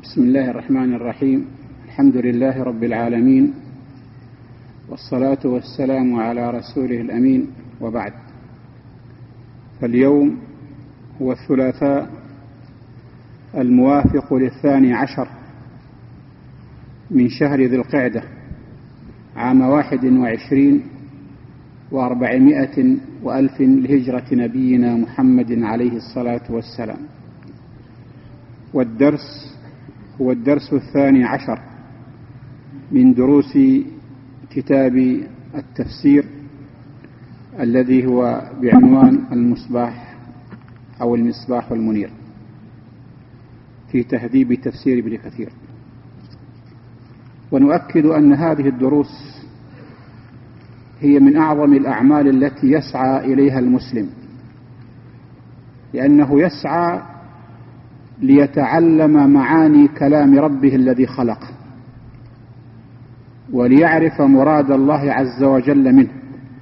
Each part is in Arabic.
بسم الله الرحمن الرحيم. الحمد لله رب العالمين، والصلاة والسلام على رسوله الأمين، وبعد. فاليوم هو الثلاثاء الموافق 12 من شهر ذي القعدة عام 21 و400 وألف لهجرة نبينا محمد عليه الصلاة والسلام. والدرس هو الدرس 12 من دروس كتاب التفسير الذي هو بعنوان المصباح أو المصباح المنير في تهذيب تفسير ابن كثير. ونؤكد أن هذه الدروس هي من أعظم الأعمال التي يسعى إليها المسلم، لأنه يسعى ليتعلم معاني كلام ربه الذي خلقه، وليعرف مراد الله عز وجل منه،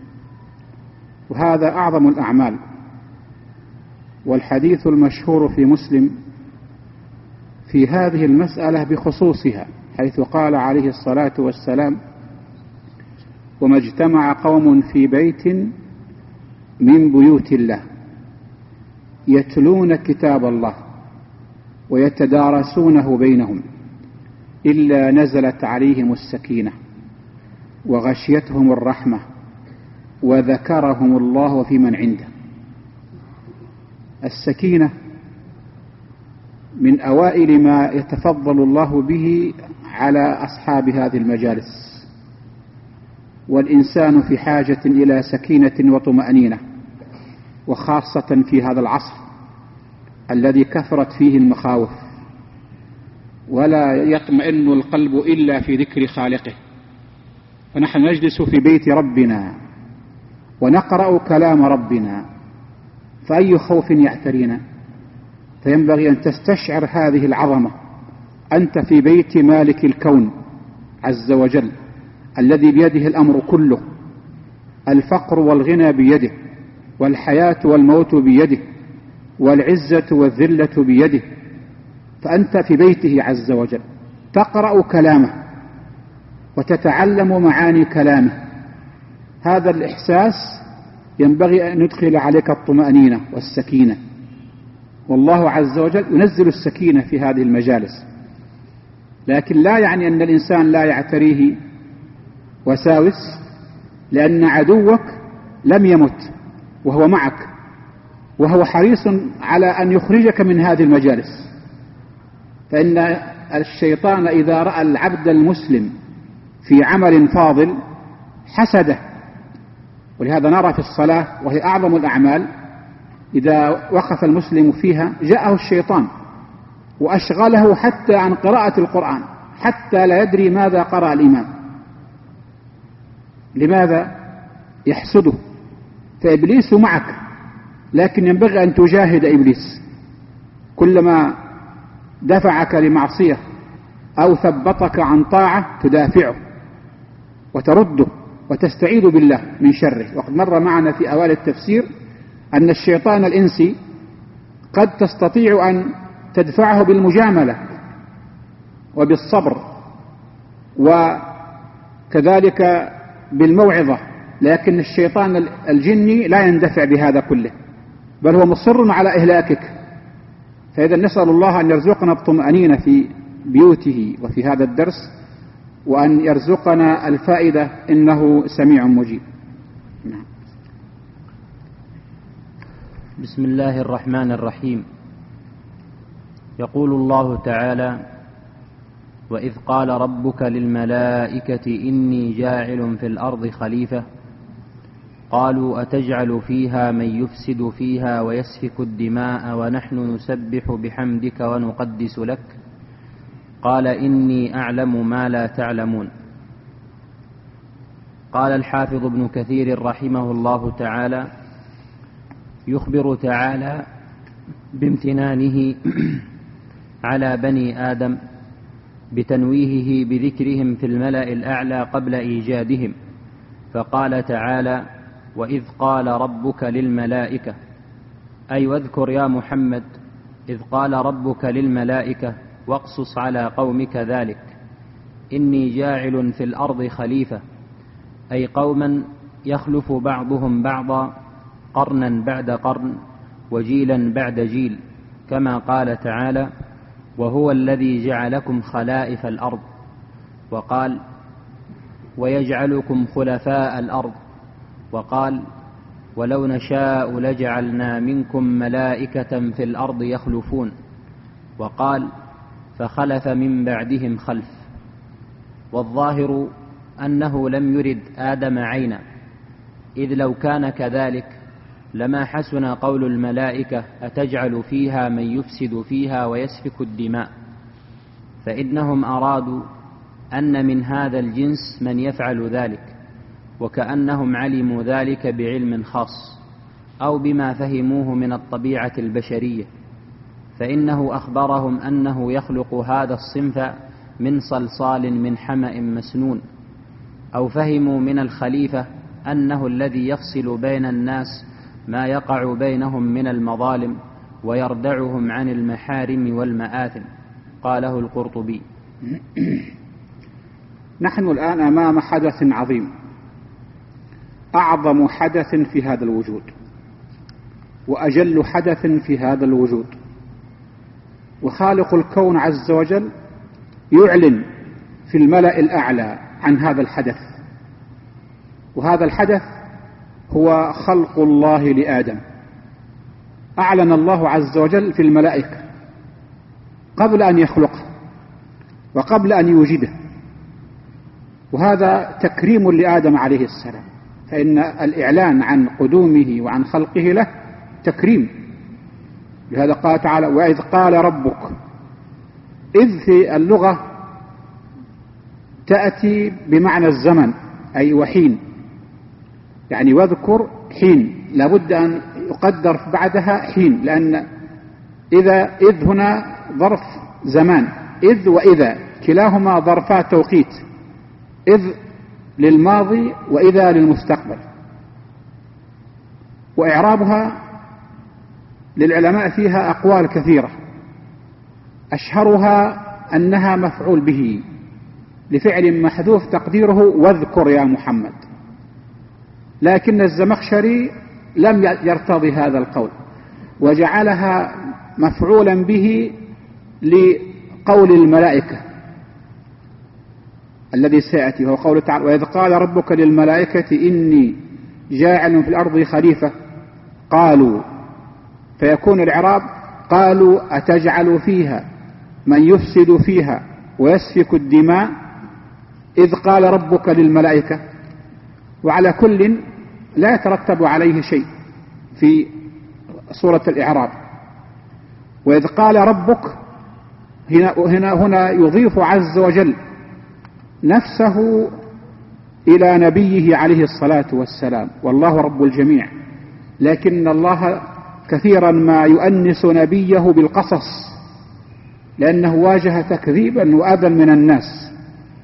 وهذا أعظم الأعمال. والحديث المشهور في مسلم في هذه المسألة بخصوصها، حيث قال عليه الصلاة والسلام: وما اجتمع قوم في بيت من بيوت الله يتلون كتاب الله ويتدارسونه بينهم إلا نزلت عليهم السكينة وغشيتهم الرحمة وذكرهم الله في من عنده. السكينة من أوائل ما يتفضل الله به على أصحاب هذه المجالس، والإنسان في حاجة إلى سكينة وطمأنينة، وخاصة في هذا العصر الذي كثرت فيه المخاوف، ولا يطمئن القلب إلا في ذكر خالقه. فنحن نجلس في بيت ربنا ونقرأ كلام ربنا، فأي خوف يعترينا؟ فينبغي أن تستشعر هذه العظمة. أنت في بيت مالك الكون عز وجل الذي بيده الأمر كله، الفقر والغنى بيده، والحياة والموت بيده، والعزة والذلة بيده. فأنت في بيته عز وجل تقرأ كلامه وتتعلم معاني كلامه. هذا الإحساس ينبغي أن يدخل عليك الطمأنينة والسكينة، والله عز وجل ينزل السكينة في هذه المجالس. لكن لا يعني أن الإنسان لا يعتريه وساوس، لأن عدوك لم يمت وهو معك، وهو حريص على أن يخرجك من هذه المجالس. فإن الشيطان إذا رأى العبد المسلم في عمل فاضل حسده. ولهذا نرى في الصلاة، وهي أعظم الأعمال، إذا وقف المسلم فيها جاءه الشيطان وأشغله حتى عن قراءة القرآن، حتى لا يدري ماذا قرأ الإمام. لماذا؟ يحسده. فإبليس معك، لكن ينبغي أن تجاهد إبليس. كلما دفعك لمعصية أو ثبطك عن طاعة تدافعه وترده وتستعيذ بالله من شره. وقد مر معنا في أوائل التفسير أن الشيطان الإنسي قد تستطيع أن تدفعه بالمجاملة وبالصبر وكذلك بالموعظة، لكن الشيطان الجني لا يندفع بهذا كله، بل هو مصر على إهلاكك. فإذا نسأل الله أن يرزقنا الطمأنينة في بيوته وفي هذا الدرس، وأن يرزقنا الفائدة، إنه سميع مجيب. بسم الله الرحمن الرحيم. يقول الله تعالى: وإذ قال ربك للملائكة إني جاعل في الأرض خليفة قالوا أتجعل فيها من يفسد فيها ويسفك الدماء ونحن نسبح بحمدك ونقدس لك قال إني أعلم ما لا تعلمون. قال الحافظ ابن كثير رحمه الله تعالى: يخبر تعالى بامتنانه على بني آدم بتنويهه بذكرهم في الملأ الأعلى قبل إيجادهم، فقال تعالى: وإذ قال ربك للملائكة، أي واذكر يا محمد إذ قال ربك للملائكة واقصص على قومك ذلك إني جاعل في الأرض خليفة، أي قوما يخلف بعضهم بعضا قرنا بعد قرن وجيلا بعد جيل، كما قال تعالى: وهو الذي جعلكم خلائف الأرض. وقال: ويجعلكم خلفاء الأرض. وقال: ولو نشاء لجعلنا منكم ملائكة في الأرض يخلفون. وقال: فخلف من بعدهم خلف. والظاهر أنه لم يرد آدم عينا، إذ لو كان كذلك لما حسن قول الملائكة: أتجعل فيها من يفسد فيها ويسفك الدماء، فإنهم أرادوا أن من هذا الجنس من يفعل ذلك، وكأنهم علموا ذلك بعلم خاص أو بما فهموه من الطبيعة البشرية، فإنه أخبرهم أنه يخلق هذا الصنف من صلصال من حمأ مسنون، أو فهموا من الخليفة أنه الذي يفصل بين الناس ما يقع بينهم من المظالم ويردعهم عن المحارم والمآثم. قاله القرطبي. نحن الآن أمام حدث عظيم، أعظم حدث في هذا الوجود وأجل حدث في هذا الوجود، وخالق الكون عز وجل يعلن في الملأ الأعلى عن هذا الحدث. وهذا الحدث هو خلق الله لآدم. أعلن الله عز وجل في الملائكة قبل أن يخلقه وقبل أن يوجده، وهذا تكريم لآدم عليه السلام، فإن الإعلان عن قدومه وعن خلقه له تكريم. لهذا قال تعالى: وإذ قال ربك. إذ في اللغة تأتي بمعنى الزمن، أي وحين، يعني واذكر حين، لابد أن يقدر بعدها حين، لأن إذ هنا ظرف زمان، إذ وإذا كلاهما ظرفا توقيت، إذ للماضي وإذا للمستقبل. وإعرابها للعلماء فيها أقوال كثيرة، أشهرها أنها مفعول به لفعل محذوف تقديره واذكر يا محمد، لكن الزمخشري لم يرتضي هذا القول وجعلها مفعولا به لقول الملائكة الذي سيأتي، وهو قوله تعالى: وإذ قال ربك للملائكة إني جاعل في الأرض خليفة قالوا، فيكون الإعراب: قالوا أتجعل فيها من يفسد فيها ويسفك الدماء إذ قال ربك للملائكة. وعلى كل لا يترتب عليه شيء في سورة الإعراب. وإذ قال ربك هنا يضيف عز وجل نفسه إلى نبيه عليه الصلاة والسلام، والله رب الجميع، لكن الله كثيرا ما يؤنس نبيه بالقصص لأنه واجه تكذيبا وأذى من الناس،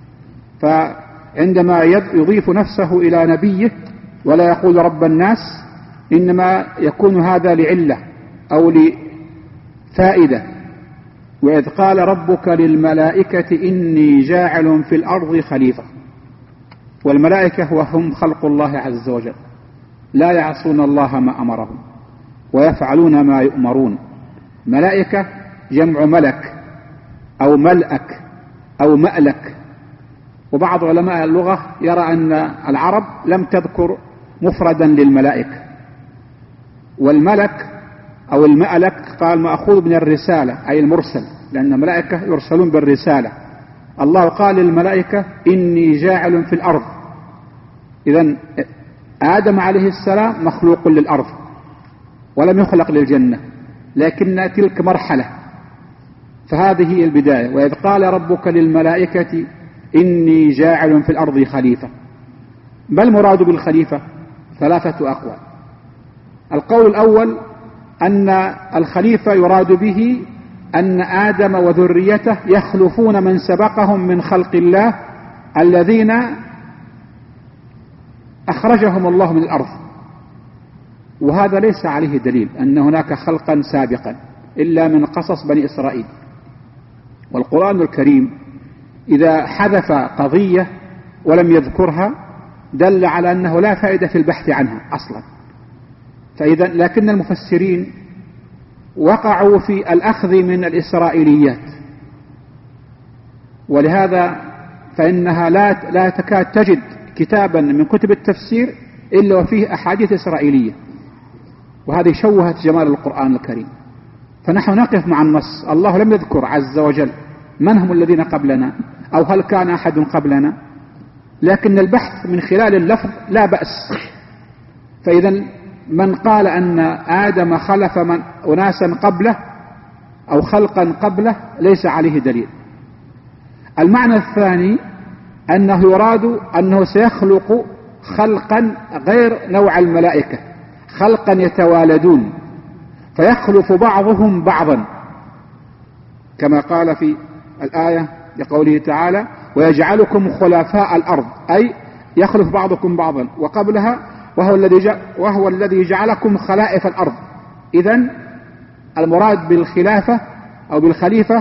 فعندما يضيف نفسه إلى نبيه ولا يقول رب الناس إنما يكون هذا لعلة أو لفائدة. وإذ قال ربك للملائكة إني جاعل في الأرض خليفة، والملائكة وهم خلق الله عز وجل لا يعصون الله ما أمرهم ويفعلون ما يؤمرون. ملائكة جمع ملك أو ملأك أو مألك. وبعض علماء اللغة يرى أن العرب لم تذكر مفردا للملائكة، والملك أو المألك قال مأخوذ من الرسالة أي المرسل، لأن الملائكة يرسلون بالرسالة. الله قال للملائكة إني جاعل في الأرض، إذن آدم عليه السلام مخلوق للأرض ولم يخلق للجنة، لكن تلك مرحلة، فهذه هي البداية. وإذ قال ربك للملائكة إني جاعل في الأرض خليفة. ما المراد بالخليفة؟ ثلاثة أقوال. القول الأول أن الخليفة يراد به أن آدم وذريته يخلفون من سبقهم من خلق الله الذين أخرجهم الله من الأرض، وهذا ليس عليه دليل أن هناك خلقا سابقا إلا من قصص بني إسرائيل. والقرآن الكريم إذا حذف قضية ولم يذكرها دل على أنه لا فائدة في البحث عنها أصلا. لكن المفسرين وقعوا في الأخذ من الإسرائيليات، ولهذا فإنها لا تكاد تجد كتابا من كتب التفسير إلا وفيه أحاديث إسرائيلية، وهذه شوهت جمال القرآن الكريم. فنحن نقف مع النص، الله لم يذكر عز وجل من هم الذين قبلنا أو هل كان أحد قبلنا، لكن البحث من خلال اللفظ لا بأس. فإذا من قال أن آدم خلف أناسا قبله أو خلقا قبله ليس عليه دليل. المعنى الثاني أنه يراد أنه سيخلق خلقا غير نوع الملائكة، خلقا يتوالدون فيخلف بعضهم بعضا، كما قال في الآية لقوله تعالى ويجعلكم خلفاء الأرض، أي يخلف بعضكم بعضا، وقبلها وهو الذي جعلكم خلائف الأرض. إذن المراد بالخلافة أو بالخليفة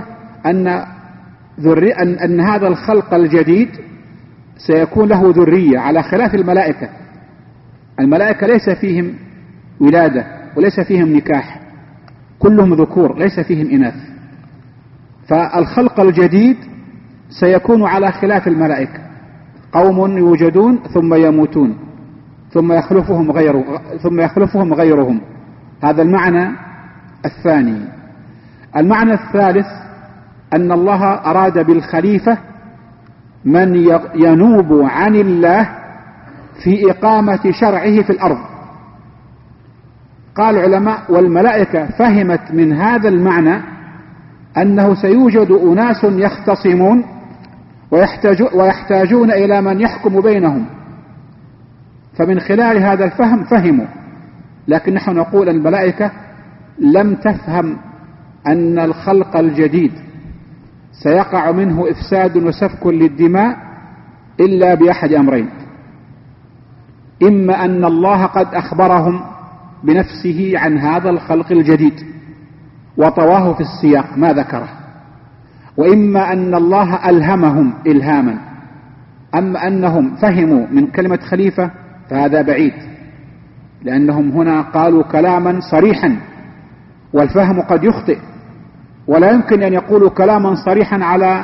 أن هذا الخلق الجديد سيكون له ذرية على خلاف الملائكة. الملائكة ليس فيهم ولادة وليس فيهم نكاح، كلهم ذكور ليس فيهم إناث. فالخلق الجديد سيكون على خلاف الملائكة، قوم يوجدون ثم يموتون ثم يخلفهم غيرهم. هذا المعنى الثاني. المعنى الثالث أن الله أراد بالخليفة من ينوب عن الله في إقامة شرعه في الأرض. قال العلماء والملائكة فهمت من هذا المعنى أنه سيوجد أناس يختصمون ويحتاجون إلى من يحكم بينهم، فمن خلال هذا الفهم فهموا. لكن نحن نقول الملائكة لم تفهم أن الخلق الجديد سيقع منه إفساد وسفك للدماء إلا بأحد أمرين: إما أن الله قد أخبرهم بنفسه عن هذا الخلق الجديد وطواه في السياق ما ذكره، وإما أن الله ألهمهم إلهاما. أما أنهم فهموا من كلمة خليفة فهذا بعيد، لأنهم هنا قالوا كلاما صريحا، والفهم قد يخطئ، ولا يمكن أن يقولوا كلاما صريحا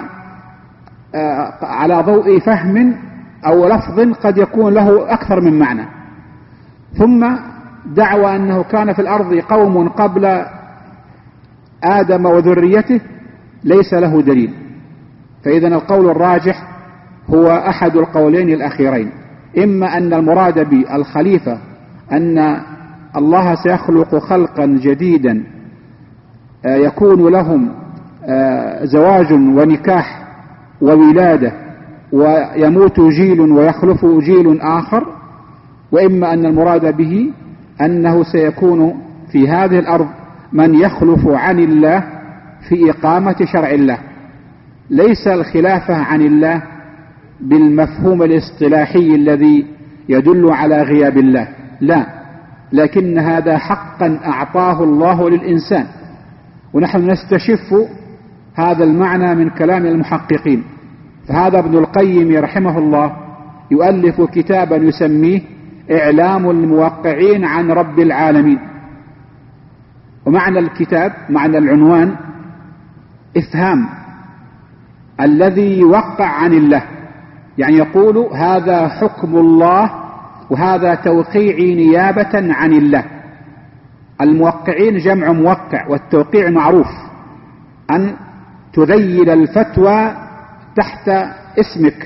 على ضوء فهم أو لفظ قد يكون له أكثر من معنى. ثم دعوى أنه كان في الأرض قوم قبل آدم وذريته ليس له دليل. فإذا القول الراجح هو أحد القولين الأخيرين: إما أن المراد بالخليفة أن الله سيخلق خلقا جديدا يكون لهم زواج ونكاح وولادة ويموت جيل ويخلف جيل آخر، وإما أن المراد به أنه سيكون في هذه الأرض من يخلف عن الله في إقامة شرع الله. ليس الخلافة عن الله بالمفهوم الاصطلاحي الذي يدل على غياب الله، لا، لكن هذا حقا أعطاه الله للإنسان، ونحن نستشف هذا المعنى من كلام المحققين. فهذا ابن القيم رحمه الله يؤلف كتابا يسميه إعلام الموقعين عن رب العالمين، ومعنى الكتاب معنى العنوان إفهام الذي يوقع عن الله، يعني يقول هذا حكم الله وهذا توقيعي نيابة عن الله. الموقعين جمع موقع، والتوقيع معروف أن تذيل الفتوى تحت اسمك،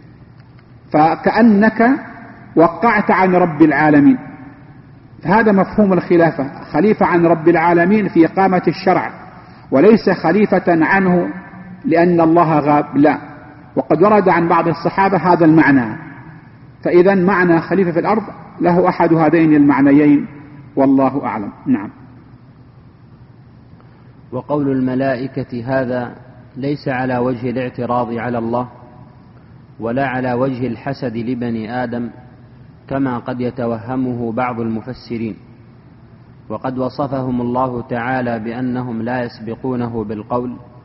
فكأنك وقعت عن رب العالمين. فهذا مفهوم الخلافة، خليفة عن رب العالمين في إقامة الشرع، وليس خليفة عنه لأن الله غاب، لا. وقد ورد عن بعض الصحابة هذا المعنى. فإذا معنى خليفة في الأرض له أحد هذين المعنيين، والله أعلم. نعم. وقول الملائكة هذا ليس على وجه الاعتراض على الله ولا على وجه الحسد لبني آدم كما قد يتوهمه بعض المفسرين، وقد وصفهم الله تعالى بأنهم لا يسبقونه بالقول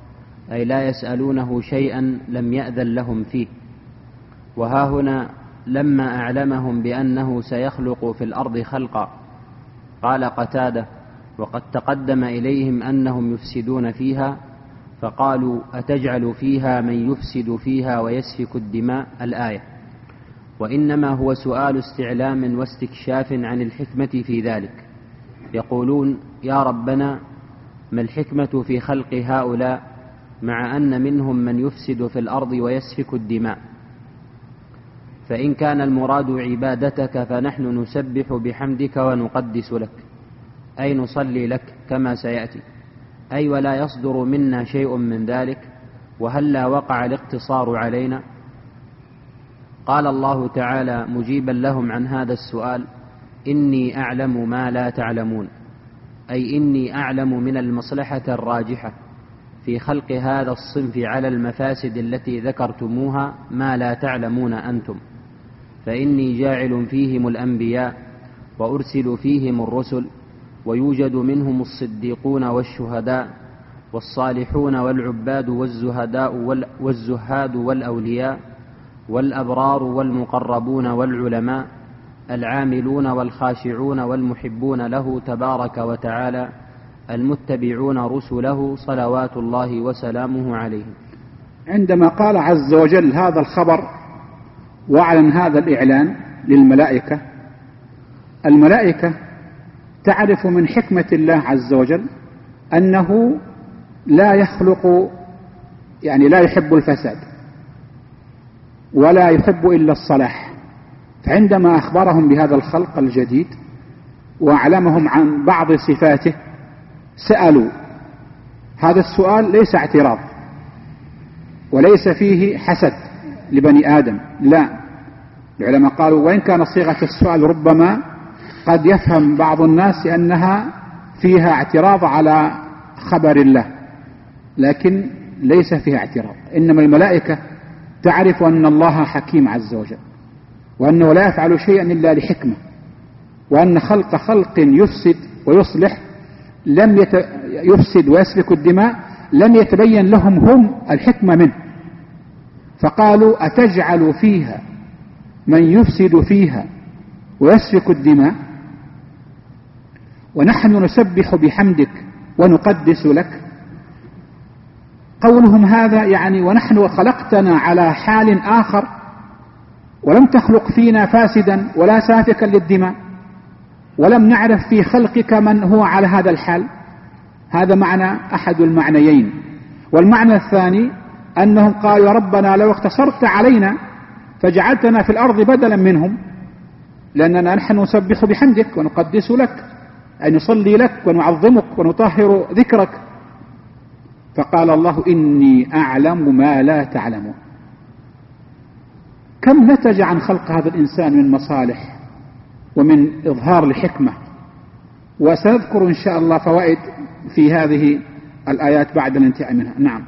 أي لا يسألونه شيئا لم يأذن لهم فيه. وها هنا لما أعلمهم بأنه سيخلق في الأرض خلقا قال قتادة: وقد تقدم إليهم أنهم يفسدون فيها، فقالوا: أتجعل فيها من يفسد فيها ويسفك الدماء. الآية. وإنما هو سؤال استعلام واستكشاف عن الحكمة في ذلك. يقولون: يا ربنا، ما الحكمة في خلق هؤلاء مع أن منهم من يفسد في الأرض ويسفك الدماء؟ فإن كان المراد عبادتك فنحن نسبح بحمدك ونقدس لك، أي نصلي لك كما سيأتي، أي ولا يصدر منا شيء من ذلك، وهلا وقع الاقتصار علينا؟ قال الله تعالى مجيبا لهم عن هذا السؤال: إني أعلم ما لا تعلمون، أي إني أعلم من المصلحة الراجحة في خلق هذا الصنف على المفاسد التي ذكرتموها ما لا تعلمون أنتم، فإني جاعل فيهم الأنبياء وأرسل فيهم الرسل، ويوجد منهم الصديقون والشهداء والصالحون والعباد والزهاد والأولياء والأبرار والمقربون والعلماء العاملون والخاشعون والمحبون له تبارك وتعالى المتبعون رسله صلوات الله وسلامه عليهم. عندما قال عز وجل هذا الخبر وأعلن هذا الإعلان للملائكة، الملائكة تعرف من حكمة الله عز وجل أنه لا يخلق، يعني لا يحب الفساد ولا يحب إلا الصلاح. فعندما أخبرهم بهذا الخلق الجديد وأعلمهم عن بعض صفاته سألوا. هذا السؤال ليس اعتراض وليس فيه حسد لبني آدم، لا. العلماء قالوا وإن كان صيغة السؤال ربما قد يفهم بعض الناس أنها فيها اعتراض على خبر الله، لكن ليس فيها اعتراض. إنما الملائكة تعرف أن الله حكيم عز وجل، وأنه لا يفعل شيئا إلا لحكمة، وأن خلق يفسد ويصلح لم يفسد ويسفك الدماء لم يتبين لهم هم الحكمة منه. فقالوا: أتجعل فيها من يفسد فيها ويسفك الدماء ونحن نسبح بحمدك ونقدس لك. قولهم هذا يعني ونحن خلقتنا على حال آخر ولم تخلق فينا فاسدا ولا سافكا للدماء، ولم نعرف في خلقك من هو على هذا الحال. هذا معنى أحد المعنيين. والمعنى الثاني أنهم قالوا: يا ربنا لو اقتصرت علينا فجعلتنا في الأرض بدلا منهم، لأننا نحن نسبح بحمدك ونقدس لك، أي نصلي لك ونعظمك ونطهر ذكرك. فقال الله: إني أعلم ما لا تعلمون. كم نتج عن خلق هذا الإنسان من مصالح ومن إظهار الحكمة، وسنذكر إن شاء الله فوائد في هذه الآيات بعد الانتهاء منها. نعم.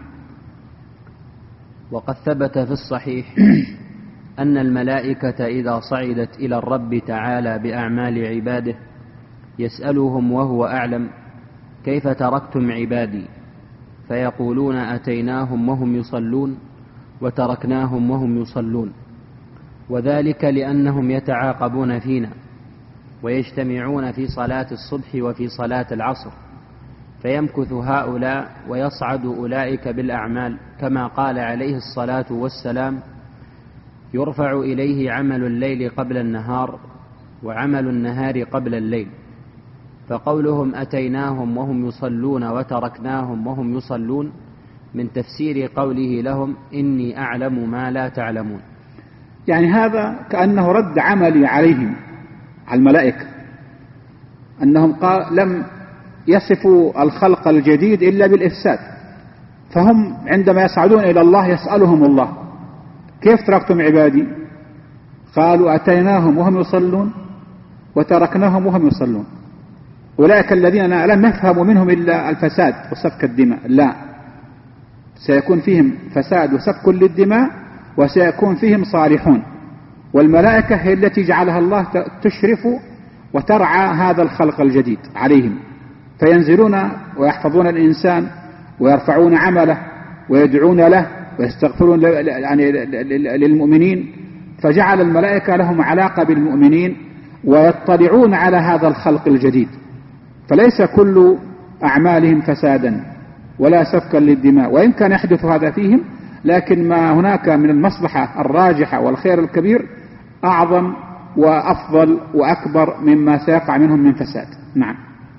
وقد ثبت في الصحيح أن الملائكة إذا صعدت إلى الرب تعالى بأعمال عباده يسألهم وهو أعلم: كيف تركتم عبادي؟ فيقولون: أتيناهم وهم يصلون وتركناهم وهم يصلون. وذلك لأنهم يتعاقبون فينا ويجتمعون في صلاة الصبح وفي صلاة العصر، فيمكث هؤلاء ويصعد أولئك بالأعمال، كما قال عليه الصلاة والسلام: يرفع إليه عمل الليل قبل النهار وعمل النهار قبل الليل. فقولهم أتيناهم وهم يصلون وتركناهم وهم يصلون من تفسير قوله لهم: إني أعلم ما لا تعلمون. يعني هذا كأنه رد عملي عليهم، على الملائكة، أنهم لم يصفوا الخلق الجديد إلا بالإفساد. فهم عندما يصعدون إلى الله يسألهم الله: كيف تركتم عبادي؟ قالوا: أتيناهم وهم يصلون وتركناهم وهم يصلون. أولئك الذين لم يفهموا منهم إلا الفساد وسفك الدماء، لا، سيكون فيهم فساد وسفك للدماء وسيكون فيهم صالحون. والملائكة هي التي جعلها الله تشرف وترعى هذا الخلق الجديد عليهم، فينزلون ويحفظون الإنسان ويرفعون عمله ويدعون له ويستغفرون يعني للمؤمنين، فجعل الملائكة لهم علاقة بالمؤمنين ويطلعون على هذا الخلق الجديد، فليس كل أعمالهم فسادا ولا سفكا للدماء، وإن كان يحدث هذا فيهم، لكن ما هناك من المصلحة الراجحة والخير الكبير أعظم وأفضل وأكبر مما سيقع منهم من فساد. نعم.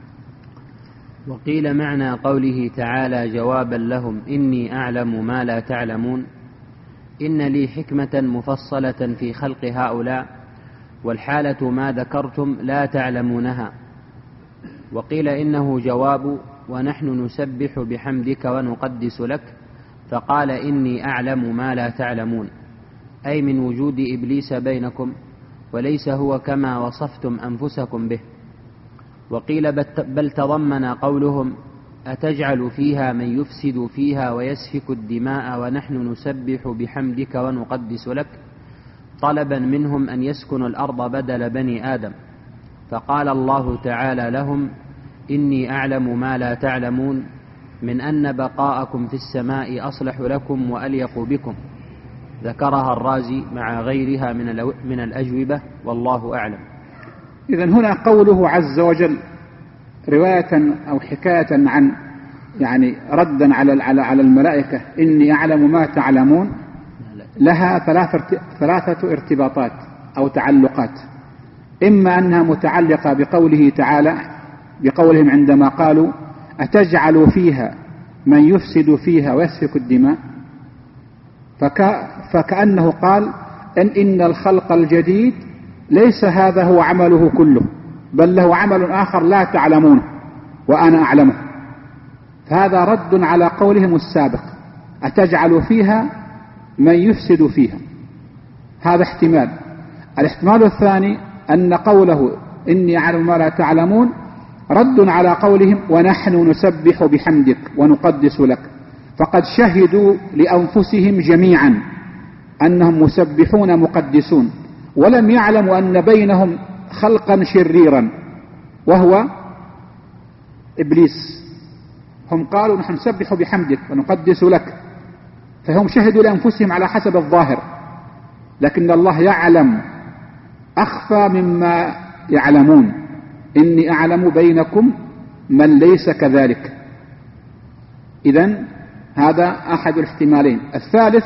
وقيل معنى قوله تعالى جوابا لهم إني أعلم ما لا تعلمون إن لي حكمة مفصلة في خلق هؤلاء، والحالة ما ذكرتم لا تعلمونها. وقيل إنه جواب ونحن نسبح بحمدك ونقدس لك، فقال إني أعلم ما لا تعلمون، أي من وجود إبليس بينكم، وليس هو كما وصفتم أنفسكم به. وقيل بل تضمن قولهم أتجعل فيها من يفسد فيها ويسفك الدماء ونحن نسبح بحمدك ونقدس لك، طلبا منهم أن يسكنوا الأرض بدل بني آدم. فقال الله تعالى لهم إني أعلم ما لا تعلمون، من أن بقاءكم في السماء أصلح لكم وأليق بكم. ذكرها الرازي مع غيرها من الأجوبة، والله أعلم. إذن هنا قوله عز وجل رواية أو حكاية عن يعني ردا على الملائكة إني أعلم ما تعلمون، لها ثلاثة ارتباطات أو تعلقات. إما أنها متعلقة بقوله تعالى، بقولهم عندما قالوا أتجعل فيها من يفسد فيها ويسفك الدماء، فكأنه قال إن الخلق الجديد ليس هذا هو عمله كله، بل له عمل آخر لا تعلمونه وأنا أعلمه. فهذا رد على قولهم السابق أتجعل فيها من يفسد فيها. هذا احتمال. الاحتمال الثاني أن قوله إني أعلم ما لا تعلمون رد على قولهم ونحن نسبح بحمدك ونقدس لك، فقد شهدوا لأنفسهم جميعا أنهم مسبحون مقدسون، ولم يعلموا أن بينهم خلقا شريرا وهو إبليس. هم قالوا نحن نسبح بحمدك ونقدس لك، فهم شهدوا لأنفسهم على حسب الظاهر، لكن الله يعلم أخفى مما يعلمون. إني أعلم بينكم من ليس كذلك. إذن هذا أحد الاحتمالين. الثالث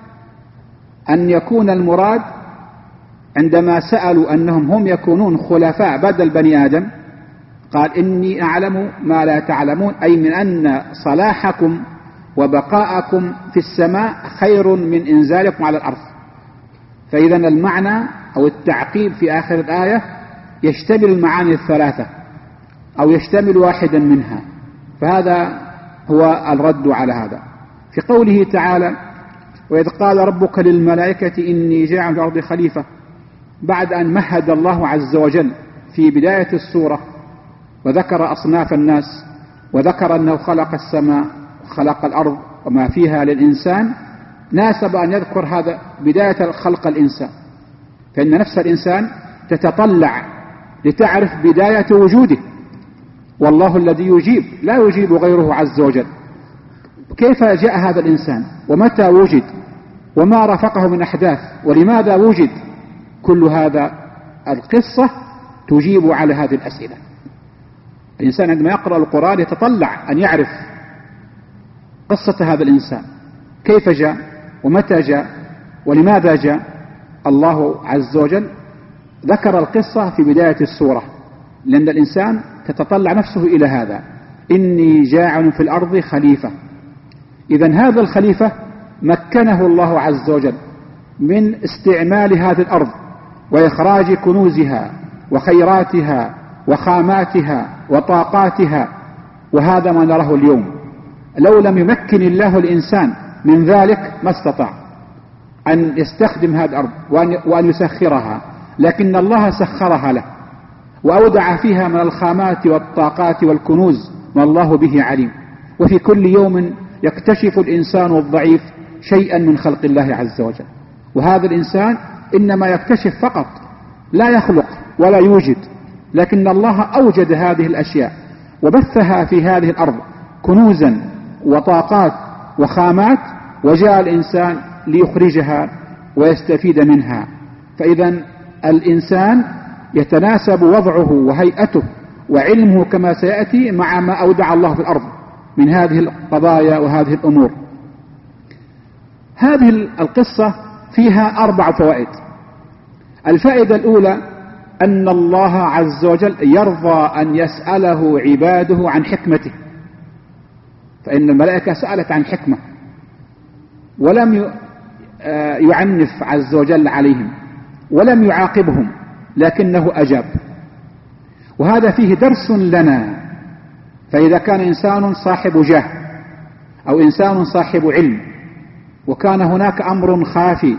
أن يكون المراد عندما سألوا أنهم هم يكونون خلفاء بدل بني آدم، قال إني أعلم ما لا تعلمون، أي من أن صلاحكم وبقاءكم في السماء خير من إنزالكم على الأرض. فإذا المعنى أو التعقيب في آخر الآية يشتمل المعاني الثلاثة أو يشتمل واحدا منها، فهذا هو الرد على هذا. في قوله تعالى وإذ قال ربك للملائكة إني جاعل في الأرض خليفة، بعد أن مهد الله عز وجل في بداية السورة وذكر أصناف الناس وذكر أنه خلق السماء وخلق الأرض وما فيها للإنسان، ناسب أن يذكر هذا بداية خلق الإنسان، فإن نفس الإنسان تتطلع لتعرف بداية وجوده، والله الذي يجيب لا يجيب غيره عز وجل. كيف جاء هذا الإنسان ومتى وجد وما رافقه من أحداث ولماذا وجد؟ كل هذا القصة تجيب على هذه الأسئلة. الإنسان عندما يقرأ القرآن يتطلع أن يعرف قصة هذا الإنسان، كيف جاء ومتى جاء ولماذا جاء. الله عز وجل ذكر القصة في بداية السورة، لأن الإنسان تتطلع نفسه إلى هذا، إني جاعل في الأرض خليفة. إذن هذا الخليفة مكنه الله عز وجل من استعمال هذه الأرض وإخراج كنوزها وخيراتها وخاماتها وطاقاتها، وهذا ما نراه اليوم. لو لم يمكن الله الإنسان من ذلك ما استطاع أن يستخدم هذه الأرض وأن يسخرها، لكن الله سخرها له وأودع فيها من الخامات والطاقات والكنوز ما الله به عليم. وفي كل يوم يكتشف الإنسان الضعيف شيئا من خلق الله عز وجل، وهذا الإنسان إنما يكتشف فقط، لا يخلق ولا يوجد، لكن الله أوجد هذه الأشياء وبثها في هذه الأرض كنوزا وطاقات وخامات، وجاء الإنسان ليخرجها ويستفيد منها. فإذا الإنسان يتناسب وضعه وهيئته وعلمه كما سيأتي مع ما أودع الله في الأرض من هذه القضايا وهذه الأمور. هذه القصة فيها 4 فوائد. الفائدة الأولى أن الله عز وجل يرضى أن يسأله عباده عن حكمته، فإن الملائكة سألت عن حكمة ولم يعنف عز وجل عليهم ولم يعاقبهم، لكنه أجاب. وهذا فيه درس لنا. فإذا كان إنسان صاحب جاه أو إنسان صاحب علم وكان هناك أمر خافي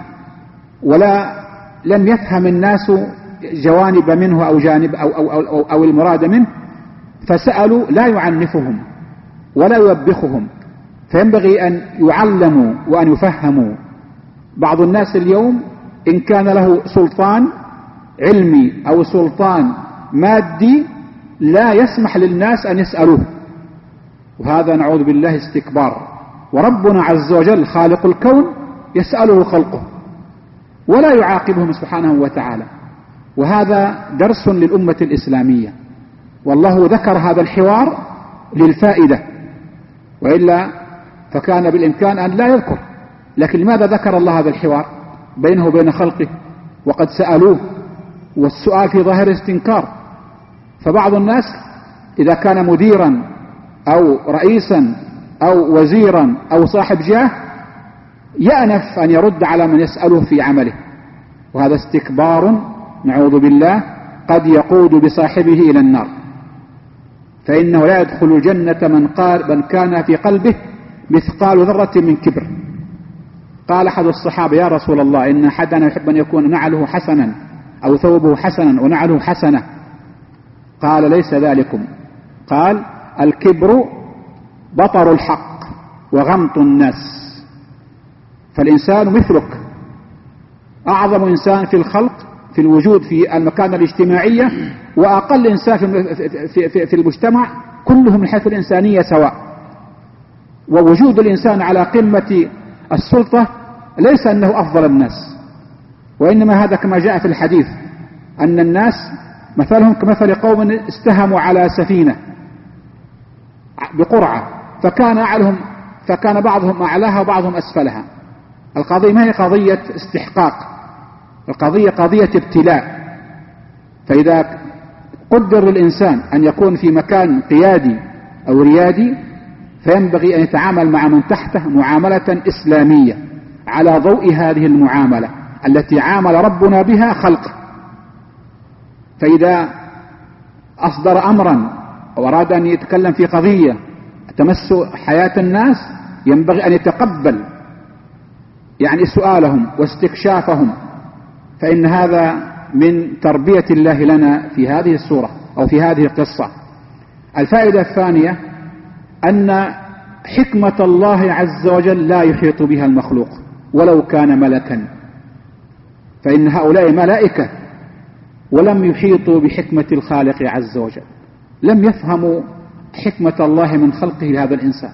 لم يفهم الناس جوانب منه أو جانب أو المراد منه، فسألوا، لا يعنفهم ولا يوبخهم، فينبغي أن يعلموا وأن يفهموا. بعض الناس اليوم إن كان له سلطان علمي أو سلطان مادي لا يسمح للناس أن يسألوه، وهذا نعوذ بالله استكبار. وربنا عز وجل خالق الكون يسأله خلقه ولا يعاقبهم سبحانه وتعالى. وهذا درس للأمة الإسلامية، والله ذكر هذا الحوار للفائدة، وإلا فكان بالإمكان أن لا يذكر. لكن لماذا ذكر الله هذا الحوار بينه وبين خلقه وقد سألوه؟ والسؤال في ظاهر استنكار. فبعض الناس إذا كان مديرا أو رئيسا أو وزيرا أو صاحب جاه يأنف أن يرد على من يسأله في عمله، وهذا استكبار نعوذ بالله قد يقود بصاحبه إلى النار. فإنه لا يدخل الجنة من كان في قلبه مثقال ذرة من كبر. قال أحد الصحابة: يا رسول الله، إن أحدنا يحب أن يكون نعله حسنا أو ثوبه حسنا ونعله حسنة. قال: ليس ذلكم. قال: الكبر بطر الحق وغمط الناس. فالإنسان مثلك، أعظم إنسان في الخلق في الوجود في المكانة الاجتماعية وأقل إنسان في المجتمع، كلهم من حيث الإنسانية سواء. ووجود الإنسان على قمة السلطة ليس أنه أفضل الناس، وإنما هذا كما جاء في الحديث أن الناس مثلهم كمثل قوم استهموا على سفينة بقرعة فكان بعضهم أعلاها وبعضهم أسفلها. القضية ما هي قضية استحقاق، القضية قضية ابتلاء. فإذا قدر للإنسان أن يكون في مكان قيادي أو ريادي فينبغي أن يتعامل مع من تحته معاملة إسلامية على ضوء هذه المعاملة التي عامل ربنا بها خلقه. فإذا أصدر أمرا وأراد أن يتكلم في قضية تمس حياة الناس ينبغي أن يتقبل سؤالهم واستكشافهم، فإن هذا من تربية الله لنا في هذه السورة أو في هذه القصة. الفائدة الثانية أن حكمة الله عز وجل لا يحيط بها المخلوق ولو كان ملكا، فإن هؤلاء ملائكة ولم يحيطوا بحكمة الخالق عز وجل، لم يفهموا حكمة الله من خلقه لهذا الإنسان.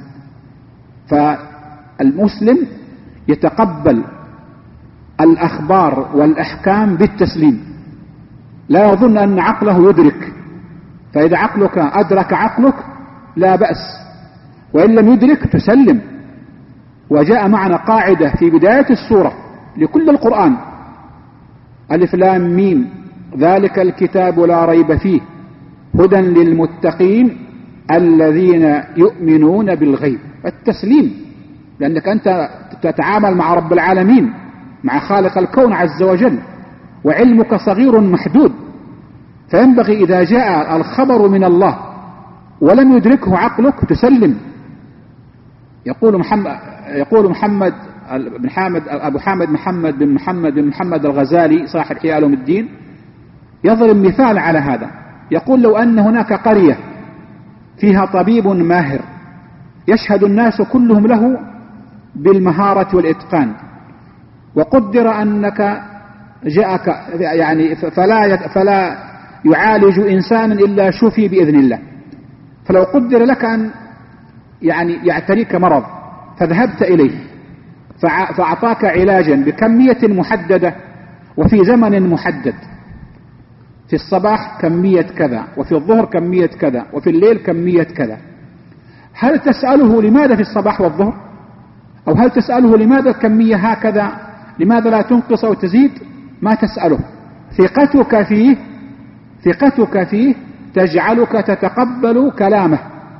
فالمسلم يتقبل الأخبار والأحكام بالتسليم، لا يظن أن عقله يدرك، فإذا عقلك أدرك عقلك لا بأس، وإن لم يدرك تسلم. وجاء معنا قاعدة في بداية السورة لكل القرآن: ألف لام ميم ذلك الكتاب لا ريب فيه هدى للمتقين الذين يؤمنون بالغيب. التسليم، لأنك أنت تتعامل مع رب العالمين، مع خالق الكون عز وجل، وعلمك صغير محدود، فينبغي إذا جاء الخبر من الله ولم يدركه عقلك تسلم. يقول محمد بن حامد أبو حامد محمد بن محمد الغزالي صاحب إحياء علوم الدين يضرب مثال على هذا. يقول: لو أن هناك قرية فيها طبيب ماهر يشهد الناس كلهم له بالمهارة والإتقان، وقدر أنك جاءك فلا يعالج إنسانا إلا شفي بإذن الله، فلو قدر لك أن يعتريك مرض فذهبت إليه فأعطاك علاجا بكمية محددة وفي زمن محدد، في الصباح كمية كذا، وفي الظهر كمية كذا، وفي الليل كمية كذا، هل تسأله لماذا في الصباح والظهر؟ أو هل تسأله لماذا الكمية هكذا؟ لماذا لا تنقص أو تزيد؟ ما تسأله. ثقتك فيه تجعلك تتقبل كلامه.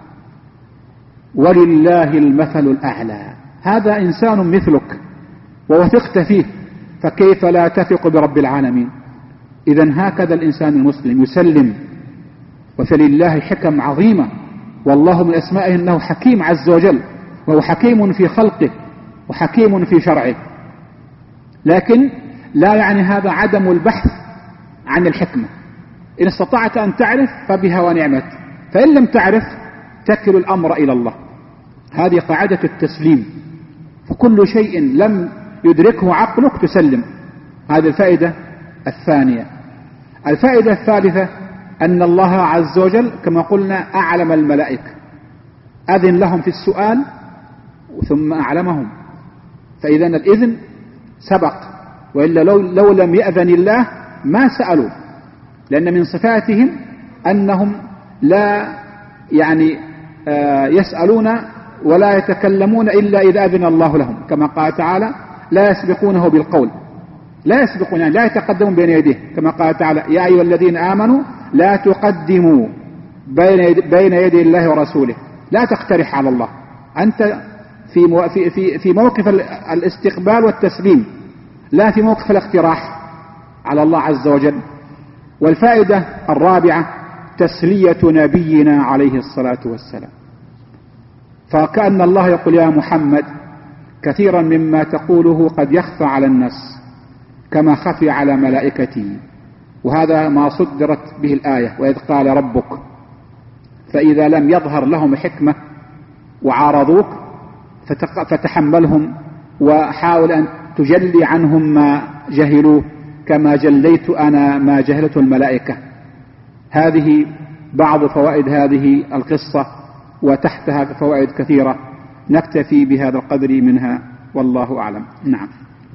ولله المثل الأعلى. هذا إنسان مثلك ووثقت فيه، فكيف لا تثق برب العالمين؟ إذن هكذا الإنسان المسلم يسلم. وفلله حكم عظيمة، والله من أسمائه أنه حكيم عز وجل، وهو حكيم في خلقه وحكيم في شرعه. لكن لا يعني هذا عدم البحث عن الحكمة. إن استطعت أن تعرف فبها ونعمت، فإن لم تعرف تكل الأمر إلى الله. هذه قاعدة التسليم، فكل شيء لم يدركه عقلك تسلم. هذه الفائدة الثانية. الفائدة الثالثة أن الله عز وجل كما قلنا أعلم الملائكة، أذن لهم في السؤال ثم أعلمهم، فإذا الإذن سبق، وإلا لو لم يأذن الله ما سألوا، لأن من صفاتهم أنهم لا يسألون ولا يتكلمون إلا إذا أذن الله لهم، كما قال تعالى لا يسبقونه بالقول، لا يسبقون يعني لا يتقدمون بين يديه، كما قال تعالى يا أيها الذين آمنوا لا تقدموا بين يدي الله ورسوله، لا تقترح على الله، أنت في موقف الاستقبال والتسليم، لا في موقف الاقتراح على الله عز وجل. والفائدة الرابعة تسلية نبينا عليه الصلاة والسلام، فكأن الله يقول يا محمد كثيرا مما تقوله قد يخفى على الناس كما خفي على ملائكتي، وهذا ما صدرت به الآية وإذ قال ربك. فإذا لم يظهر لهم حكمة وعارضوك فتحملهم وحاول أن تجلي عنهم ما جهلوه كما جليت أنا ما جهلته الملائكة. هذه بعض فوائد هذه القصة، وتحتها فوائد كثيرة، نكتفي بهذا القدر منها والله أعلم. نعم.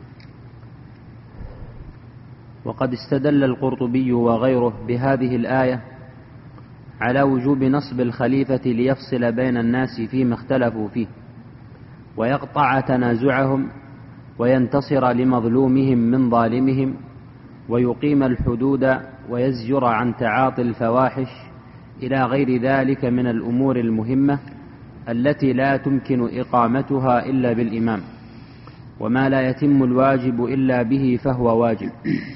وقد استدل القرطبي وغيره بهذه الآية على وجوب نصب الخليفة ليفصل بين الناس فيما اختلفوا فيه، ويقطع تنازعهم، وينتصر لمظلومهم من ظالمهم، ويقيم الحدود، ويزجر عن تعاطي الفواحش إلى غير ذلك من الأمور المهمة التي لا تمكن إقامتها إلا بالإمام، وما لا يتم الواجب إلا به فهو واجب.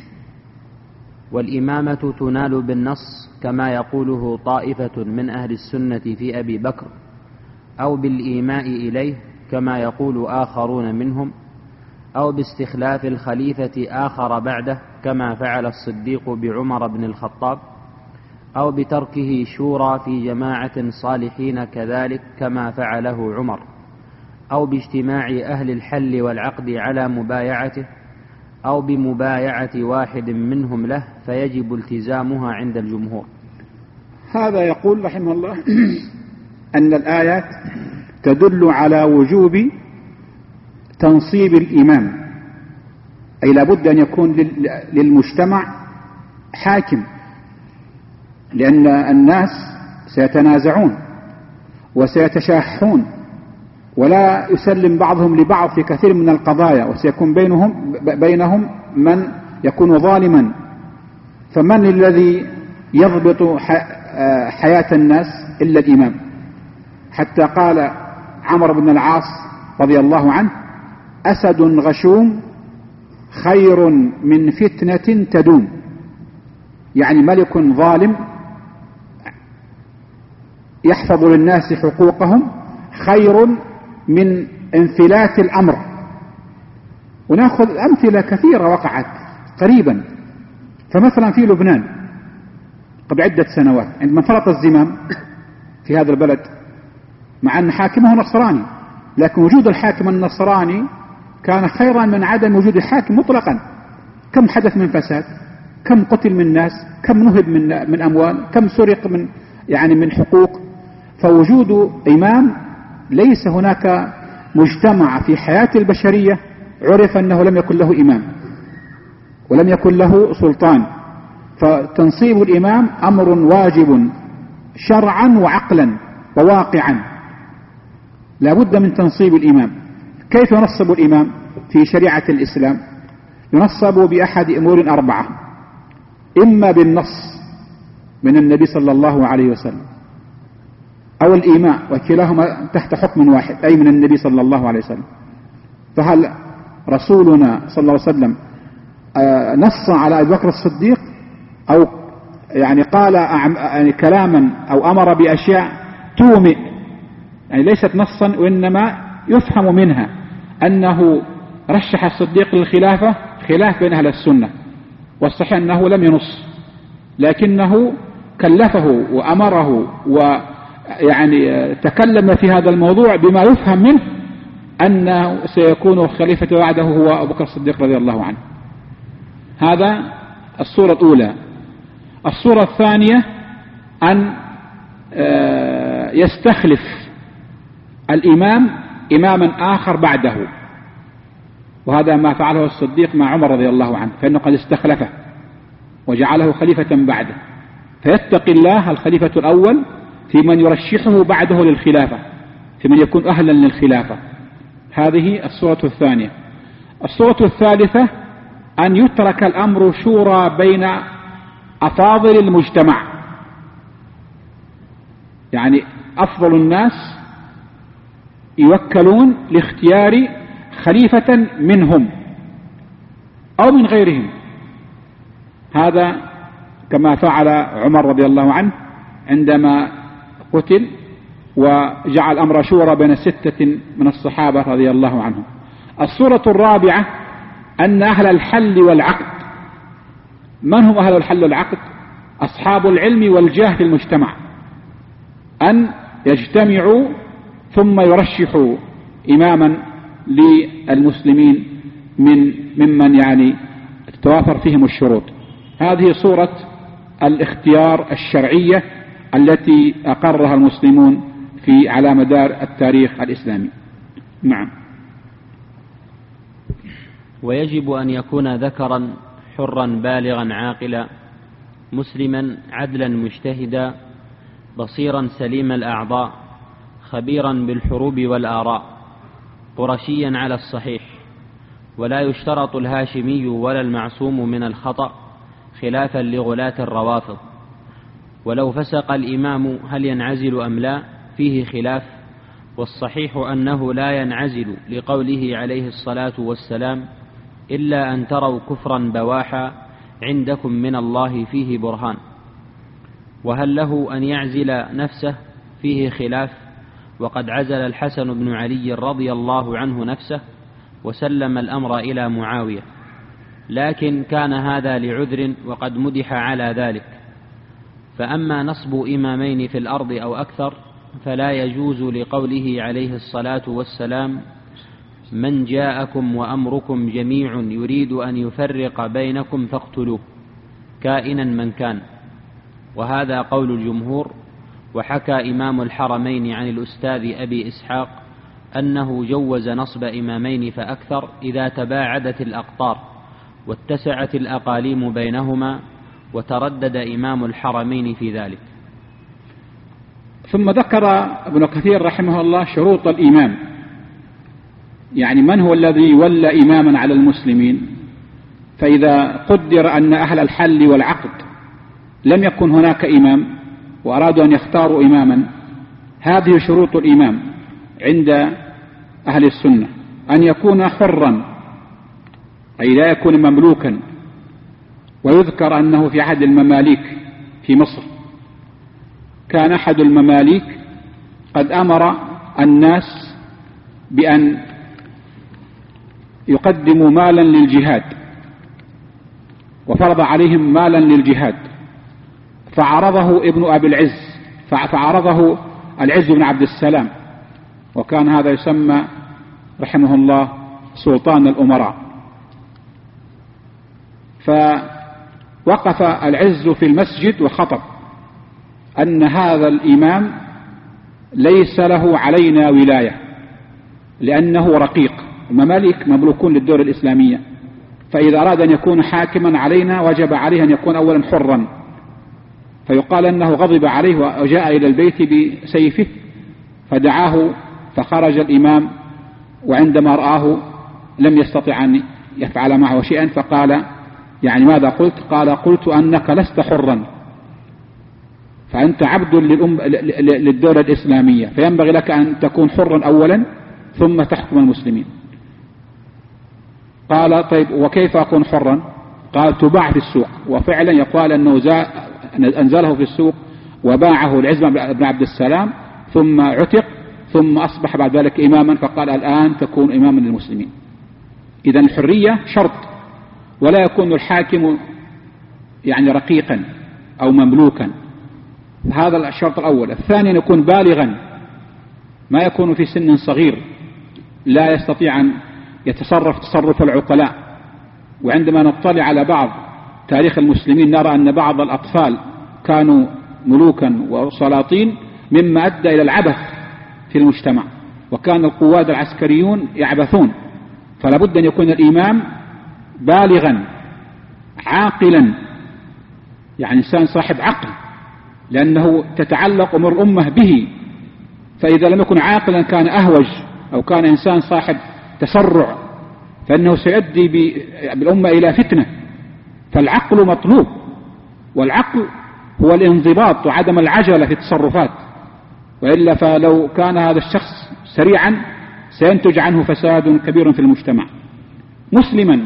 والإمامة تنال بالنص كما يقوله طائفة من أهل السنة في أبي بكر، أو بالإيماء إليه كما يقول آخرون منهم، أو باستخلاف الخليفة آخر بعده كما فعل الصديق بعمر بن الخطاب، أو بتركه شورى في جماعة صالحين كذلك كما فعله عمر، أو باجتماع أهل الحل والعقد على مبايعته، أو بمبايعة واحد منهم له فيجب التزامها عند الجمهور. هذا يقول رحمه الله أن الآيات تدل على وجوب تنصيب الإمام، أي لابد أن يكون للمجتمع حاكم، لأن الناس سيتنازعون وسيتشاحون، ولا يسلم بعضهم لبعض في كثير من القضايا، وسيكون بينهم من يكون ظالما. فمن الذي يضبط حياة الناس إلا الإمام؟ حتى قال عمرو بن العاص رضي الله عنه أسد غشوم خير من فتنة تدوم، يعني ملك ظالم يحفظ للناس حقوقهم خير من انفلات الأمر. ونأخذ أمثلة كثيرة وقعت قريبا. فمثلا في لبنان قبل عدة سنوات عندما فرط الزمام في هذا البلد، مع أن حاكمه نصراني، لكن وجود الحاكم النصراني كان خيرا من عدم وجود الحاكم مطلقا. كم حدث من فساد، كم قتل من ناس، كم نهب من أموال، كم سرق من حقوق. فوجود إمام ليس هناك مجتمع في حياة البشرية عرف أنه لم يكن له إمام ولم يكن له سلطان، فتنصيب الإمام أمر واجب شرعا وعقلا وواقعا، لا بد من تنصيب الإمام. كيف ينصب الإمام في شريعة الإسلام؟ ينصب بأحد أمور 4: إما بالنص من النبي صلى الله عليه وسلم أو الإيماء، وكلاهما تحت حكم واحد أي من النبي صلى الله عليه وسلم. فهل رسولنا صلى الله عليه وسلم نص على أبي بكر الصديق أو يعني قال يعني كلاما أو أمر بأشياء تومئ، يعني ليست نصا، وإنما يفهم منها أنه رشح الصديق للخلافة خلاف بين أهل السنة، والصحيح أنه لم ينص، لكنه كلفه وأمره ويعني تكلم في هذا الموضوع بما يفهم منه أنه سيكون الخليفة بعده هو أبو بكر الصديق رضي الله عنه. هذا الصورة الأولى. الصورة الثانية أن يستخلف الإمام إماما آخر بعده، وهذا ما فعله الصديق مع عمر رضي الله عنه، فإنه قد استخلفه وجعله خليفة بعده، فيتقي الله الخليفة الأول في من يرشحه بعده للخلافة، في من يكون أهلا للخلافة. هذه الصورة الثانية. الصورة الثالثة أن يترك الأمر شورى بين أفاضل المجتمع، يعني أفضل الناس يوكلون لاختيار خليفة منهم أو من غيرهم. هذا كما فعل عمر رضي الله عنه عندما قتل وجعل أمر شورى بين 6 من الصحابة رضي الله عنهم. الصورة الرابعة أن أهل الحل والعقد. من هم أهل الحل والعقد؟ أصحاب العلم والجاه في المجتمع، أن يجتمعوا ثم يرشحوا إماما للمسلمين ممن يعني تتوافر فيهم الشروط. هذه صورة الاختيار الشرعية التي أقرها المسلمون على مدار التاريخ الإسلامي. نعم. ويجب أن يكون ذكرا حرا بالغا عاقلا مسلما عدلا مجتهدا بصيرا سليم الأعضاء خبيرا بالحروب والآراء قرشيا على الصحيح، ولا يشترط الهاشمي ولا المعصوم من الخطأ خلافا لغلاة الروافض. ولو فسق الإمام هل ينعزل أم لا فيه خلاف، والصحيح أنه لا ينعزل لقوله عليه الصلاة والسلام إلا أن تروا كفرا بواحا عندكم من الله فيه برهان. وهل له أن يعزل نفسه فيه خلاف، وقد عزل الحسن بن علي رضي الله عنه نفسه وسلم الأمر إلى معاوية، لكن كان هذا لعذر وقد مدح على ذلك. فأما نصب إمامين في الأرض أو أكثر فلا يجوز لقوله عليه الصلاة والسلام من جاءكم وأمركم جميع يريد أن يفرق بينكم فاقتلوه كائنا من كان. وهذا قول الجمهور. وحكى إمام الحرمين عن الأستاذ أبي إسحاق أنه جوز نصب إمامين فأكثر إذا تباعدت الأقطار واتسعت الأقاليم بينهما، وتردد إمام الحرمين في ذلك. ثم ذكر ابن كثير رحمه الله شروط الإمام، يعني من هو الذي يولى إماما على المسلمين. فإذا قدر أن أهل الحل والعقد لم يكن هناك إمام وأرادوا أن يختاروا إماما، هذه شروط الإمام عند أهل السنة: أن يكون حرا أي لا يكون مملوكا. ويذكر أنه في عهد المماليك في مصر كان أحد المماليك قد أمر الناس بأن يقدموا مالا للجهاد، وفرض عليهم مالا للجهاد، فعرضه ابن أبي العز، فعرضه العز بن عبد السلام، وكان هذا يسمى رحمه الله سلطان الأمراء. فوقف العز في المسجد وخطب أن هذا الإمام ليس له علينا ولاية، لأنه رقيق، المماليك مملوكون للدولة الإسلامية، فإذا أراد أن يكون حاكما علينا وجب عليه أن يكون أولا حرا، فيقال أنه غضب عليه وجاء إلى البيت بسيفه فدعاه فخرج الإمام، وعندما رآه لم يستطع أن يفعل معه شيئا فقال يعني ماذا قلت؟ قال قلت أنك لست حرا، فأنت عبد للدولة الإسلامية، فينبغي لك أن تكون حرا أولا ثم تحكم المسلمين. قال طيب وكيف أكون حرا؟ قال تباع في السوق، وفعلا يقال أنه أنزله في السوق وباعه العزم بن عبد السلام ثم عتق ثم أصبح بعد ذلك إماما، فقال الآن تكون إماما للمسلمين. إذا الحرية شرط، ولا يكون الحاكم يعني رقيقا أو مملوكا، هذا الشرط الأول. الثاني أن يكون بالغا، ما يكون في سن صغير لا يستطيع أن يتصرف تصرف العقلاء. وعندما نطلع على بعض تاريخ المسلمين نرى أن بعض الأطفال كانوا ملوكا وسلاطين مما أدى إلى العبث في المجتمع، وكان القواد العسكريون يعبثون. فلا بد أن يكون الإمام بالغا عاقلا، يعني إنسان صاحب عقل، لأنه تتعلق أمور الأمة به، فإذا لم يكن عاقلا كان أهوج أو كان إنسان صاحب تسرع فإنه سيؤدي بالأمة إلى فتنة. فالعقل مطلوب، والعقل هو الانضباط وعدم العجلة في التصرفات، وإلا فلو كان هذا الشخص سريعا سينتج عنه فساد كبير في المجتمع. مسلما،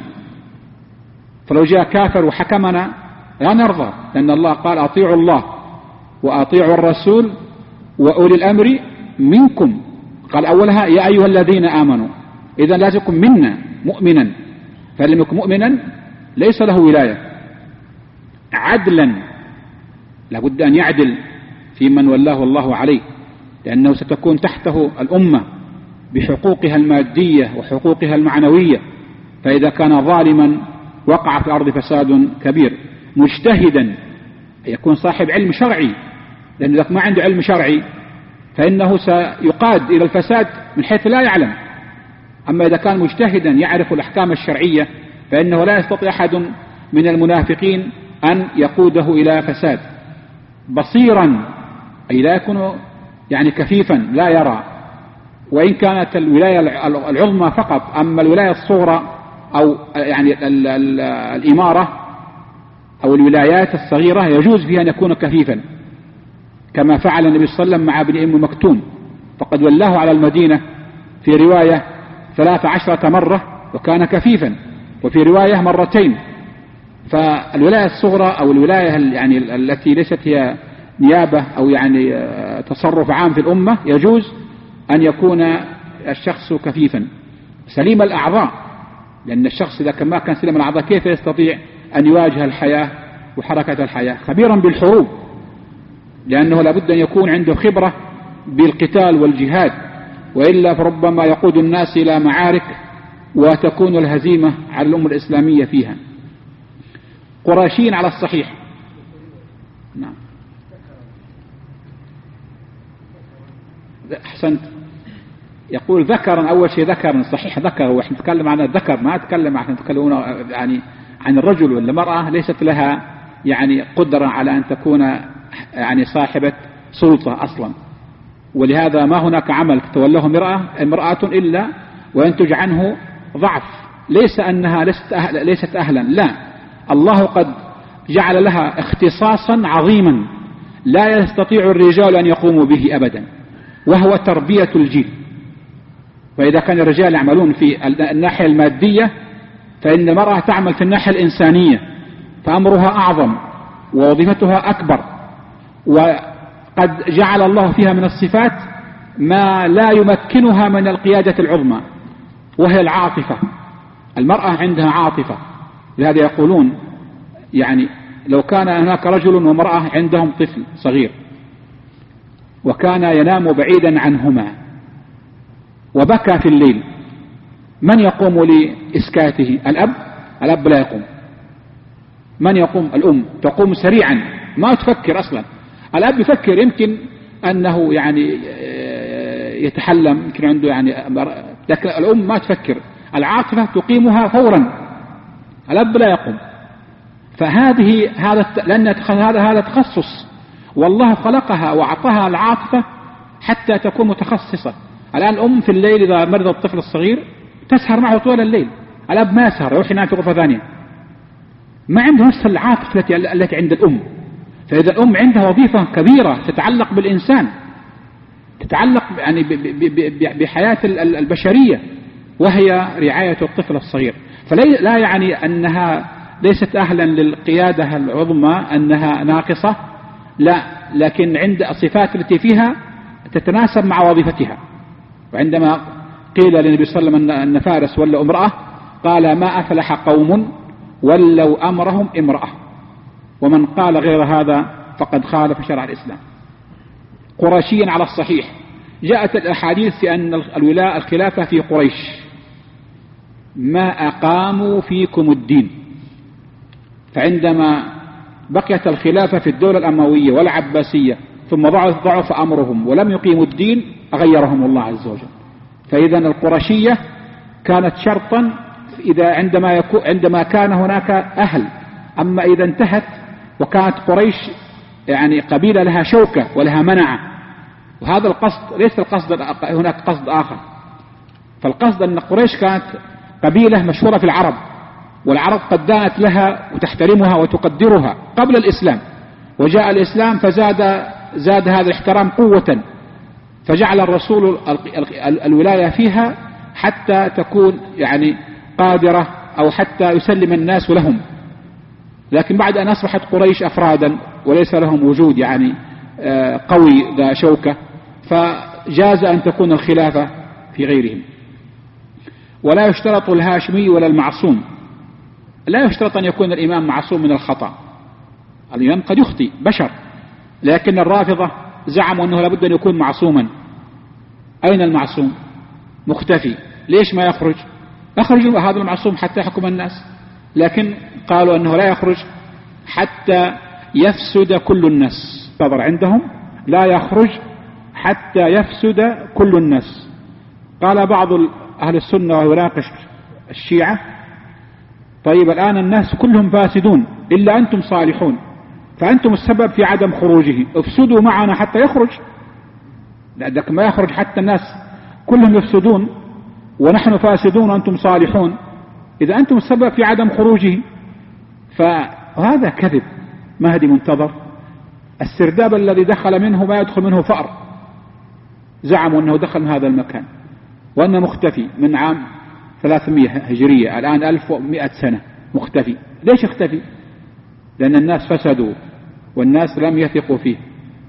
فلو جاء كافر وحكمنا لا نرضى، لأن الله قال أطيعوا الله وأطيعوا الرسول وأولي الأمر منكم، قال أولها يا أيها الذين آمنوا. إذا لازم يكون منا مؤمنا، فلم يكن مؤمنا ليس له ولاية. عدلا، لابد أن يعدل في من ولاه الله عليه، لأنه ستكون تحته الأمة بحقوقها المادية وحقوقها المعنوية، فإذا كان ظالما وقع في الأرض فساد كبير. مجتهدا، يكون صاحب علم شرعي، لأن إذا ما عنده علم شرعي فإنه سيقاد إلى الفساد من حيث لا يعلم. أما إذا كان مجتهدا يعرف الأحكام الشرعية فإنه لا يستطيع أحد من المنافقين أن يقوده إلى فساد. بصيرا، أي لا يكون يعني كفيفا لا يرى، وإن كانت الولاية العظمى فقط، أما الولاية الصغرى أو يعني الإمارة أو الولايات الصغيرة يجوز فيها أن يكون كفيفا، كما فعل النبي صلى الله عليه وسلم مع ابن أم مكتوم، فقد ولاه على المدينة في رواية 13 مرة وكان كفيفا، وفي رواية مرتين. فالولاية الصغرى أو الولاية يعني التي ليست هي نيابة أو يعني تصرف عام في الأمة يجوز أن يكون الشخص كفيفا سليم الأعضاء، لأن الشخص إذا ما كان سليم الأعضاء كيف يستطيع أن يواجه الحياة وحركة الحياة؟ خبيرا بالحروب، لأنه لابد أن يكون عنده خبرة بالقتال والجهاد، وإلا فربما يقود الناس إلى معارك وتكون الهزيمة على الأمة الإسلامية فيها. قراشين على الصحيح. نعم، أحسنت. يقول ذكرا، أول شيء ذكرا صحيح، ذكر، وإحنا نتكلم عن الذكر، ما نتكلم عن نتكلمون يعني عن الرجل، والمرأة ليست لها يعني قدرة على أن تكون يعني صاحبة سلطة أصلا، ولهذا ما هناك عمل تولاه امرأة إلا وينتج عنه ضعف، ليس أنها ليست أهلا، لا، الله قد جعل لها اختصاصا عظيما لا يستطيع الرجال أن يقوموا به أبدا، وهو تربية الجيل. وإذا كان الرجال يعملون في الناحية المادية فإن المرأة تعمل في الناحية الإنسانية، فأمرها أعظم ووظيفتها أكبر، وقد جعل الله فيها من الصفات ما لا يمكنها من القيادة العظمى، وهي العاطفة. المرأة عندها عاطفة، لهذا يقولون يعني لو كان هناك رجل ومرأة عندهم طفل صغير وكان ينام بعيدا عنهما وبكى في الليل، من يقوم لإسكاته؟ الأب لا يقوم. من يقوم؟ الأم تقوم سريعا، ما تفكر أصلا. الأب يفكر يمكن أنه يعني يتحلم، يمكن عنده يعني لكن الأم ما تفكر، العاطفة تقيمها فورا، الأب لا يقوم. فهذه لأن هذا تخصص، والله خلقها وأعطاها العاطفة حتى تكون متخصصة. الآن الأم في الليل إذا مرض الطفل الصغير تسهر معه طول الليل، الأب ما يسهر، يروح ينام في غرفة ثانية، ما عنده نفس العاطفة التي عند الأم. فإذا الأم عندها وظيفة كبيرة تتعلق بالإنسان، تتعلق يعني بحياة البشرية، وهي رعاية الطفل الصغير. فلا يعني أنها ليست أهلا للقيادة العظمى، أنها ناقصة، لا، لكن عند الصفات التي فيها تتناسب مع وظيفتها. وعندما قيل للنبي صلى الله عليه وسلم أن فارس ولا امرأة، قال ما أفلح قوم ولوا أمرهم امرأة، ومن قال غير هذا فقد خالف شرع الإسلام. قرشيا على الصحيح جاءت الأحاديث في أن الخلافة في قريش ما أقاموا فيكم الدين، فعندما بقيت الخلافة في الدولة الأموية والعباسية ثم ضعف أمرهم ولم يقيموا الدين أغيرهم الله عز وجل. فإذا القرشية كانت شرطا عندما كان هناك أهل. أما إذا انتهت وكانت قريش يعني قبيلة لها شوكة ولها منعة، وهذا القصد ليس القصد، هناك قصد آخر. فالقصد أن قريش كانت قبيلة مشهورة في العرب، والعرب قد دانت لها وتحترمها وتقدرها قبل الإسلام، وجاء الإسلام زاد هذا الاحترام قوة، فجعل الرسول الولاية فيها حتى تكون يعني قادرة أو حتى يسلم الناس لهم. لكن بعد أن أصبحت قريش أفرادا وليس لهم وجود يعني قوي ذا شوكة، فجاز أن تكون الخلافة في غيرهم. ولا يشترط الهاشمي ولا المعصوم، لا يشترط أن يكون الإمام معصوم من الخطأ، الإمام قد يخطئ بشر، لكن الرافضة زعموا أنه لابد أن يكون معصوما. أين المعصوم؟ مختفي. ليش ما يخرج هذا المعصوم حتى يحكم الناس؟ لكن قالوا أنه لا يخرج حتى يفسد كل الناس، انتظر عندهم لا يخرج حتى يفسد كل الناس. قال بعض أهل السنة وهو يناقش الشيعة، طيب الآن الناس كلهم فاسدون إلا أنتم صالحون، فأنتم السبب في عدم خروجه، افسدوا معنا حتى يخرج، لأنك ما يخرج حتى الناس كلهم يفسدون ونحن فاسدون وأنتم صالحون، إذا أنتم السبب في عدم خروجه. فهذا كذب. مهدي منتظر السرداب الذي دخل منه ما يدخل منه فأر، زعموا أنه دخل من هذا المكان وأنه مختفي من عام 300 هجرية، الآن 1100 سنة مختفي. ليش اختفي؟ لأن الناس فسدوا والناس لم يثقوا فيه.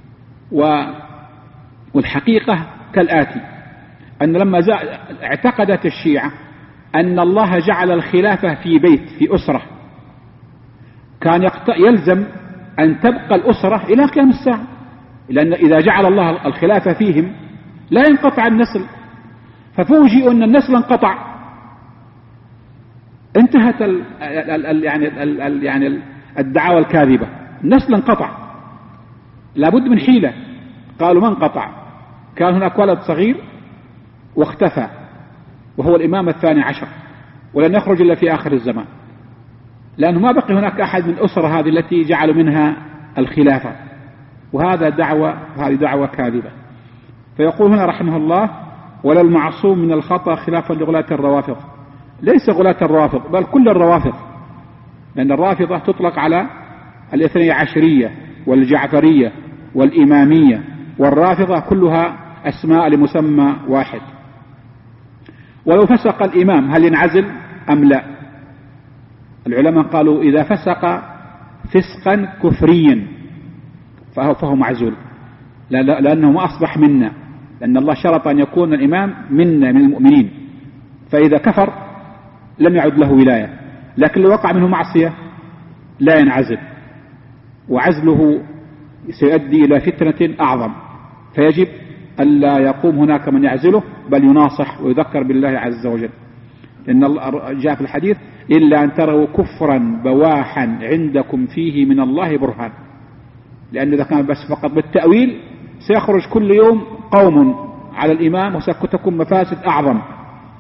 والحقيقة كالآتي، أن لما اعتقدت الشيعة أن الله جعل الخلافة في بيت في أسرة، كان يلزم أن تبقى الأسرة إلى قيام الساعة، لأن إذا جعل الله الخلافة فيهم لا ينقطع النسل، ففوجئوا أن النسل انقطع، انتهت يعني الدعاوى الكاذبة، النسل انقطع، لابد من حيلة. قالوا ما انقطع، كان هناك ولد صغير واختفى وهو الإمام الثاني عشر، ولن يخرج إلا في آخر الزمان، لأنه ما بقي هناك أحد من الأسرة هذه التي جعلوا منها الخلافة، وهذه دعوة كاذبة. فيقول هنا رحمه الله: ولا المعصوم من الخطأ خلافا لغلاة الروافض. ليس غلاة الروافض بل كل الروافض، لأن الرافضة تطلق على الاثني عشرية والجعفرية والإمامية، والرافضة كلها أسماء لمسمى واحد. ولو فسق الإمام هل ينعزل أم لا؟ العلماء قالوا إذا فسق فسقا كفريا فهو معزول، لأنه ما أصبح منا، لأن الله شرط أن يكون الإمام منا من المؤمنين، فإذا كفر لم يعد له ولاية. لكن لو وقع منه معصية لا ينعزل، وعزله سيؤدي إلى فتنة أعظم، فيجب ألا يقوم هناك من يعزله، بل يناصح ويذكر بالله عز وجل. لأن جاء في الحديث: إلا أن تروا كفرا بواحا عندكم فيه من الله برهان. لأن إذا كان بس فقط بالتأويل سيخرج كل يوم قوم على الإمام وستكون مفاسد أعظم.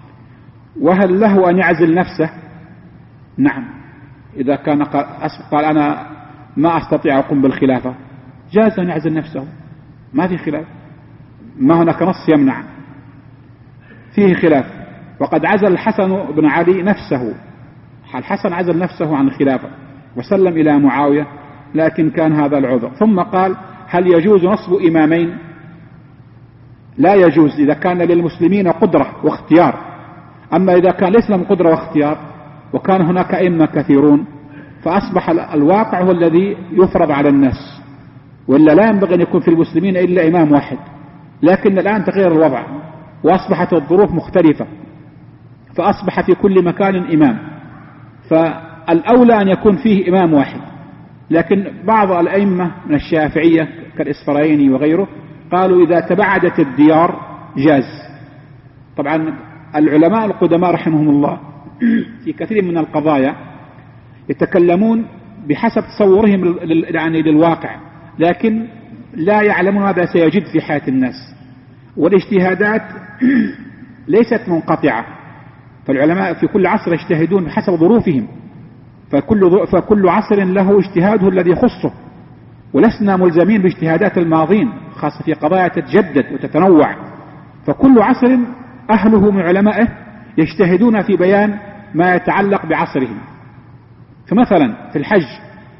وهل له أن يعزل نفسه؟ نعم، إذا كان قال أنا ما أستطيع أقوم بالخلافة جاز أن يعزل نفسه، ما في خلاف، ما هناك نص يمنع، فيه خلاف. وقد عزل الحسن بن علي نفسه، الحسن عزل نفسه عن الخلافة وسلم إلى معاوية، لكن كان هذا العذر. ثم قال هل يجوز نصب إمامين؟ لا يجوز إذا كان للمسلمين قدرة واختيار. أما إذا كان ليس لهم قدرة واختيار وكان هناك أئمة كثيرون فأصبح الواقع هو الذي يفرض على الناس، وإلا لا ينبغي أن يكون في المسلمين إلا إمام واحد. لكن الآن تغير الوضع وأصبحت الظروف مختلفة، فأصبح في كل مكان إمام، فالأولى أن يكون فيه إمام واحد. لكن بعض الأئمة من الشافعية كالإسفرايني وغيره قالوا إذا تباعدت الديار جاز. طبعا العلماء القدماء رحمهم الله في كثير من القضايا يتكلمون بحسب تصورهم يعني للواقع، لكن لا يعلمون ماذا سيجد في حياة الناس، والاجتهادات ليست منقطعة، فالعلماء في كل عصر يجتهدون بحسب ظروفهم، فكل عصر له اجتهاده الذي يخصه، ولسنا ملزمين باجتهادات الماضين، خاصة في قضايا تتجدد وتتنوع. فكل عصر أهله من علمائه يجتهدون في بيان ما يتعلق بعصرهم. فمثلا في الحج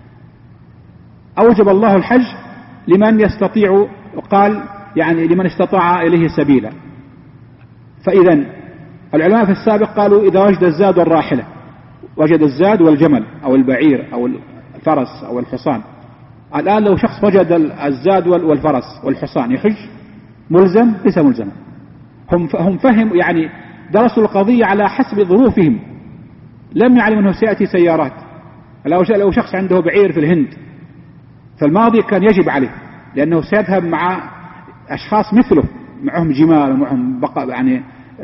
أوجب الله الحج لمن يستطيع، وقال يعني لمن استطاع إليه سبيلا. فإذا العلماء في السابق قالوا إذا وجد الزاد والراحلة، وجد الزاد والجمل أو البعير أو الفرس أو الحصان. الآن لو شخص وجد الزاد والفرس والحصان يحج ملزم؟ ليس ملزم. هم فهم يعني درسوا القضية على حسب ظروفهم، لم يعلم أنه سيأتي سيارات. لو شخص عنده بعير في الهند فالماضي كان يجب عليه، لأنه سيذهب مع أشخاص مثله، معهم جمال ومعهم يعني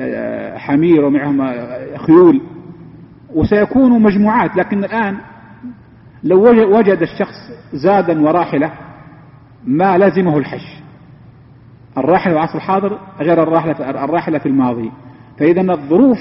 حمير ومعهم خيول، وسيكونوا مجموعات. لكن الآن لو وجد الشخص زادا وراحلة ما لزمه الحج. الراحلة في العصر الحاضر غير الراحلة في الماضي. فإذا الظروف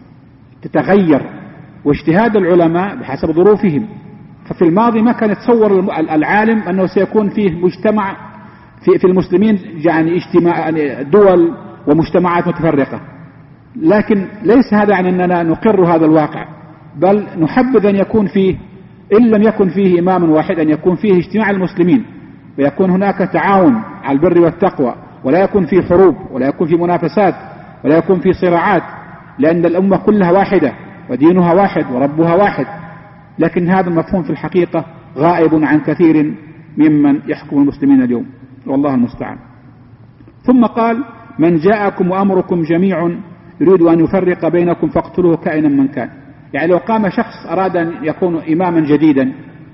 تتغير، واجتهاد العلماء بحسب ظروفهم. ففي الماضي ما كان يتصور العالم أنه سيكون فيه مجتمع في المسلمين يعني اجتماع دول ومجتمعات متفرقة، لكن ليس هذا يعني أننا نقر هذا الواقع، بل نحبذ أن يكون فيه، إن لم يكن فيه إمام واحد، أن يكون فيه اجتماع المسلمين، ويكون هناك تعاون على البر والتقوى، ولا يكون فيه حروب، ولا يكون فيه منافسات، ولا يكون فيه صراعات، لأن الأمة كلها واحدة ودينها واحد وربها واحد. لكن هذا المفهوم في الحقيقة غائب عن كثير ممن يحكم المسلمين اليوم، والله المستعان. ثم قال من جاءكم وأمركم جميع يريد أن يفرق بينكم فاقتلوه كائنا من كان. يعني لو قام شخص أراد أن يكون إماما جديدا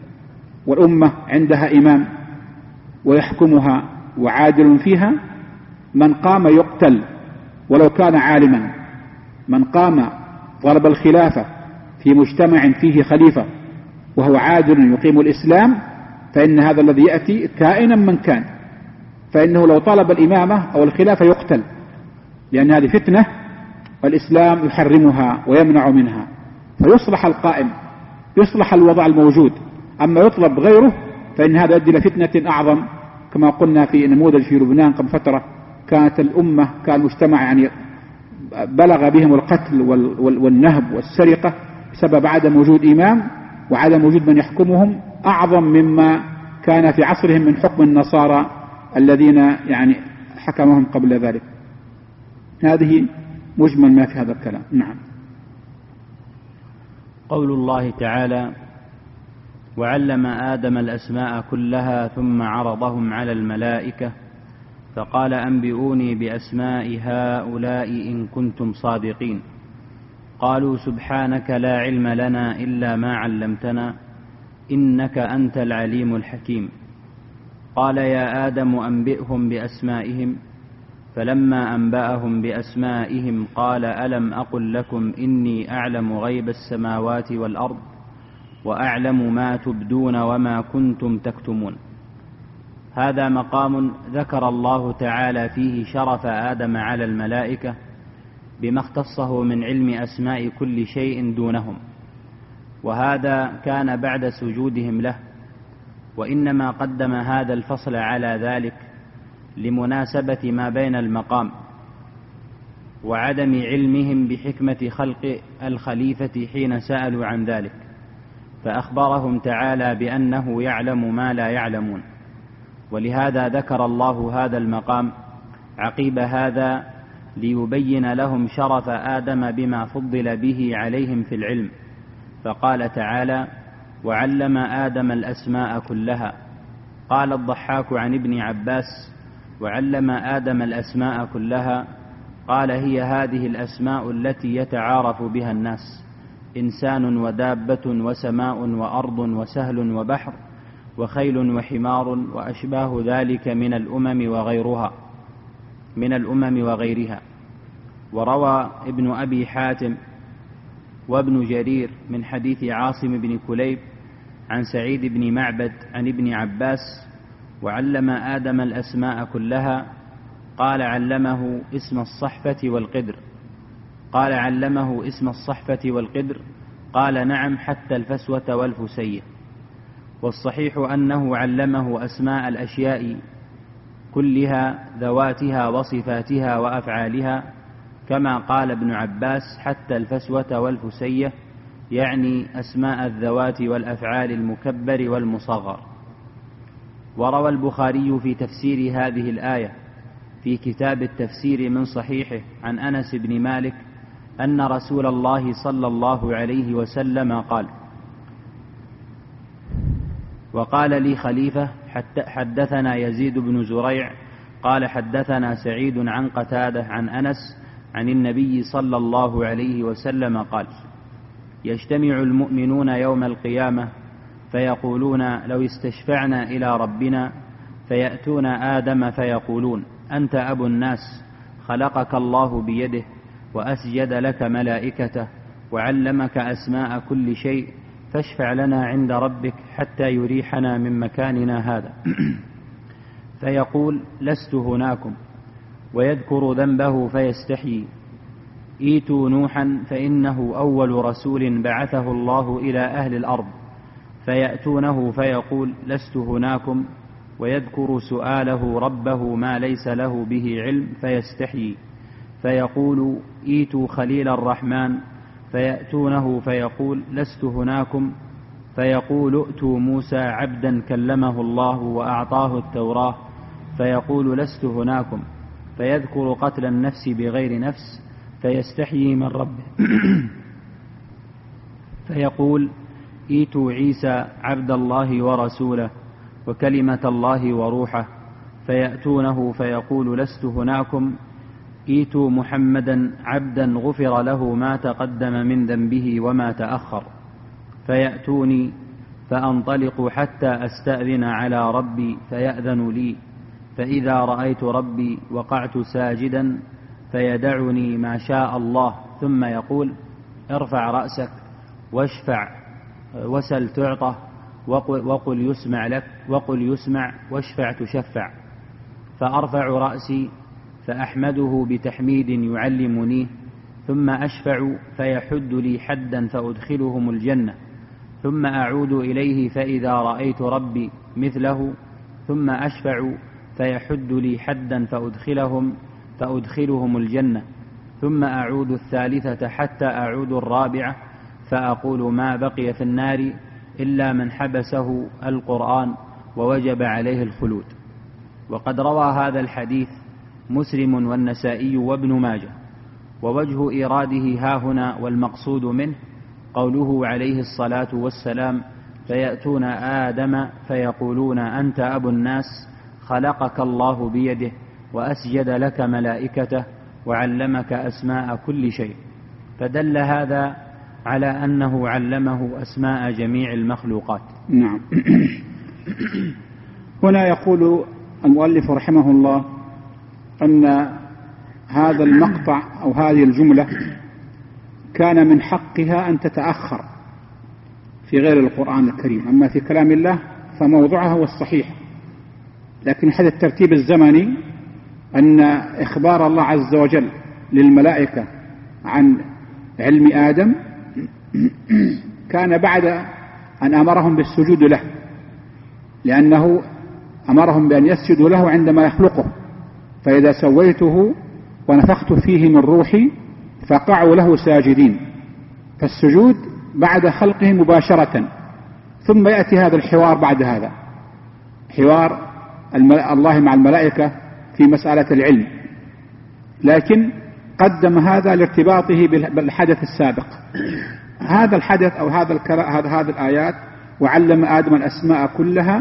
والأمة عندها إمام ويحكمها وعادل فيها، من قام يقتل ولو كان عالما. من قام طلب الخلافة في مجتمع فيه خليفة وهو عادل يقيم الإسلام، فإن هذا الذي يأتي كائنا من كان، فإنه لو طلب الإمامة أو الخلافة يقتل، لأن هذه فتنة والإسلام يحرمها ويمنع منها. فيصلح القائم، يصلح الوضع الموجود. أما يطلب غيره فإن هذا يؤدي إلى فتنة أعظم، كما قلنا في نموذج في لبنان قبل فترة، كانت الأمة كان مجتمع يعني بلغ بهم القتل والنهب والسرقة بسبب عدم وجود إمام وعدم وجود من يحكمهم، أعظم مما كان في عصرهم من حكم النصارى الذين يعني حكمهم قبل ذلك. هذه مجمل ما في هذا الكلام. نعم. قول الله تعالى وعلم آدم الأسماء كلها ثم عرضهم على الملائكة فقال أنبئوني بأسماء هؤلاء إن كنتم صادقين. قالوا سبحانك لا علم لنا إلا ما علمتنا إنك أنت العليم الحكيم. قال يا آدم أنبئهم بأسمائهم فلما أنبأهم بأسمائهم قال ألم أقل لكم إني أعلم غيب السماوات والأرض وأعلم ما تبدون وما كنتم تكتمون. هذا مقام ذكر الله تعالى فيه شرف آدم على الملائكة بما اختصه من علم أسماء كل شيء دونهم، وهذا كان بعد سجودهم له، وإنما قدم هذا الفصل على ذلك لمناسبة ما بين المقام وعدم علمهم بحكمة خلق الخليفة حين سألوا عن ذلك، فأخبرهم تعالى بأنه يعلم ما لا يعلمون. ولهذا ذكر الله هذا المقام عقيب هذا ليبين لهم شرف آدم بما فضل به عليهم في العلم، فقال تعالى: وعلم آدم الأسماء كلها. قال الضحاك عن ابن عباس: وعلم آدم الأسماء كلها، قال: هي هذه الأسماء التي يتعارف بها الناس: إنسان ودابة وسماء وأرض وسهل وبحر وخيل وحمار وأشباه ذلك من الأمم وغيرها. وروى ابن أبي حاتم وابن جرير من حديث عاصم بن كليب عن سعيد بن معبد عن ابن عباس: وعلم آدم الأسماء كلها، قال: علمه اسم الصحفة والقدر. قال: علمه اسم الصحفة والقدر؟ قال: نعم، حتى الفسوة والفسية. والصحيح أنه علمه أسماء الأشياء كلها، ذواتها وصفاتها وأفعالها، كما قال ابن عباس: حتى الفسوة والفسية، يعني أسماء الذوات والأفعال المكبر والمصغر. وروى البخاري في تفسير هذه الآية في كتاب التفسير من صحيحه عن أنس بن مالك أن رسول الله صلى الله عليه وسلم قال: وقال لي خليفة: حدثنا يزيد بن زريع قال حدثنا سعيد عن قتادة عن أنس عن النبي صلى الله عليه وسلم قال: يجتمع المؤمنون يوم القيامة فيقولون: لو استشفعنا إلى ربنا، فيأتون آدم فيقولون: أنت أبو الناس، خلقك الله بيده، وأسجد لك ملائكته، وعلمك أسماء كل شيء، فاشفع لنا عند ربك حتى يريحنا من مكاننا هذا. فيقول: لست هناكم، ويذكر ذنبه فيستحيي: ايتوا نوحا فإنه أول رسول بعثه الله إلى أهل الأرض. فيأتونه فيقول: لست هناكم، ويذكر سؤاله ربه ما ليس له به علم فيستحيي. فيقول: ايتوا خليل الرحمن. فيأتونه فيقول: لست هناكم. فيقول: ائتوا موسى عبدا كلمه الله وأعطاه التوراة. فيقول: لست هناكم. فيذكر قتل النفس بغير نفس فيستحيي من ربه. فيقول: ايتوا عيسى عبد الله ورسوله وكلمة الله وروحه. فيأتونه فيقول: لست هناكم. ايتوا محمدا عبدا غفر له ما تقدم من ذنبه وما تأخر. فيأتوني فأنطلق حتى أستأذن على ربي فيأذن لي، فإذا رأيت ربي وقعت ساجدا فيدعني ما شاء الله، ثم يقول: ارفع رأسك واشفع وسل تعطى وقل يسمع واشفع تشفع. فأرفع رأسي فأحمده بتحميد يعلمنيه، ثم أشفع فيحد لي حدا فأدخلهم الجنة، ثم أعود إليه فإذا رأيت ربي مثله، ثم أشفع فيحد لي حدا فأدخلهم الجنة، ثم أعود الثالثة حتى أعود الرابعة فأقول: ما بقي في النار إلا من حبسه القرآن ووجب عليه الخلود. وقد روى هذا الحديث مسلم والنسائي وابن ماجه. ووجه إيراده هاهنا والمقصود منه قوله عليه الصلاة والسلام: فيأتون آدم فيقولون: أنت أبو الناس، خلقك الله بيده، وأسجد لك ملائكته، وعلمك أسماء كل شيء. فدل هذا على أنه علمه أسماء جميع المخلوقات. نعم. هنا يقول المؤلف رحمه الله أن هذا المقطع أو هذه الجملة كان من حقها أن تتأخر في غير القرآن الكريم، أما في كلام الله فموضعها هو الصحيح. لكن هذا الترتيب الزمني أن إخبار الله عز وجل للملائكة عن علم آدم كان بعد أن أمرهم بالسجود له، لأنه أمرهم بأن يسجدوا له عندما يخلقه، فإذا سويته ونفخت فيه من روحي فقعوا له ساجدين، فالسجود بعد خلقه مباشرة. ثم يأتي هذا الحوار بعد هذا، حوار الله مع الملائكة في مسألة العلم، لكن قدم هذا لارتباطه بالحدث السابق. هذا الحدث أو هذه الآيات وعلم آدم الأسماء كلها،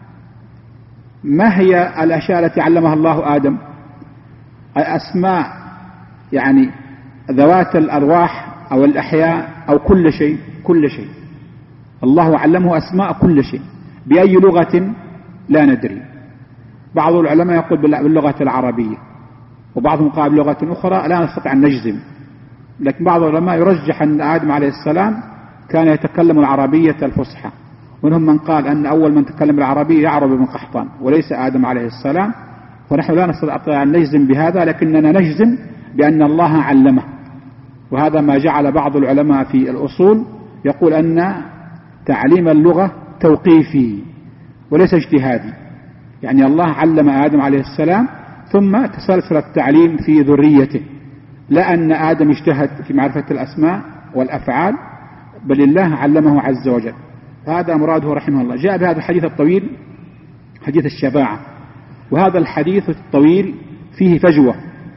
ما هي الأشياء التي علمها الله آدم؟ الأسماء يعني ذوات الأرواح أو الأحياء أو كل شيء، كل شيء الله علمه أسماء كل شيء. بأي لغة لا ندري، بعض العلماء يقول باللغة العربية، وبعضهم قال بلغة أخرى لا نستطيع أن نجزم، لكن بعض العلماء يرجح أن آدم عليه السلام كان يتكلم العربية الفصحى، ومنهم من قال أن أول من تكلم العربية يعرب بن قحطان وليس آدم عليه السلام. ونحن لا نستطيع أن نجزم بهذا، لكننا نجزم بأن الله علمه. وهذا ما جعل بعض العلماء في الأصول يقول أن تعليم اللغة توقيفي وليس اجتهادي، يعني الله علم آدم عليه السلام ثم تسلسل التعليم في ذريته، لا أن آدم اجتهد في معرفة الأسماء والأفعال، بل الله علمه عز وجل. هذا مراده رحمه الله. جاء بهذا الحديث الطويل، حديث الشفاعة، وهذا الحديث الطويل فيه فجوة،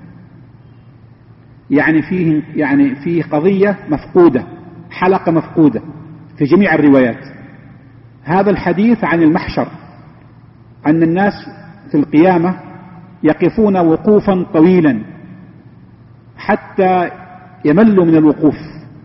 يعني فيه قضية مفقودة، حلقة مفقودة في جميع الروايات. هذا الحديث عن المحشر، أن الناس في القيامة يقفون وقوفا طويلا حتى يملوا من الوقوف،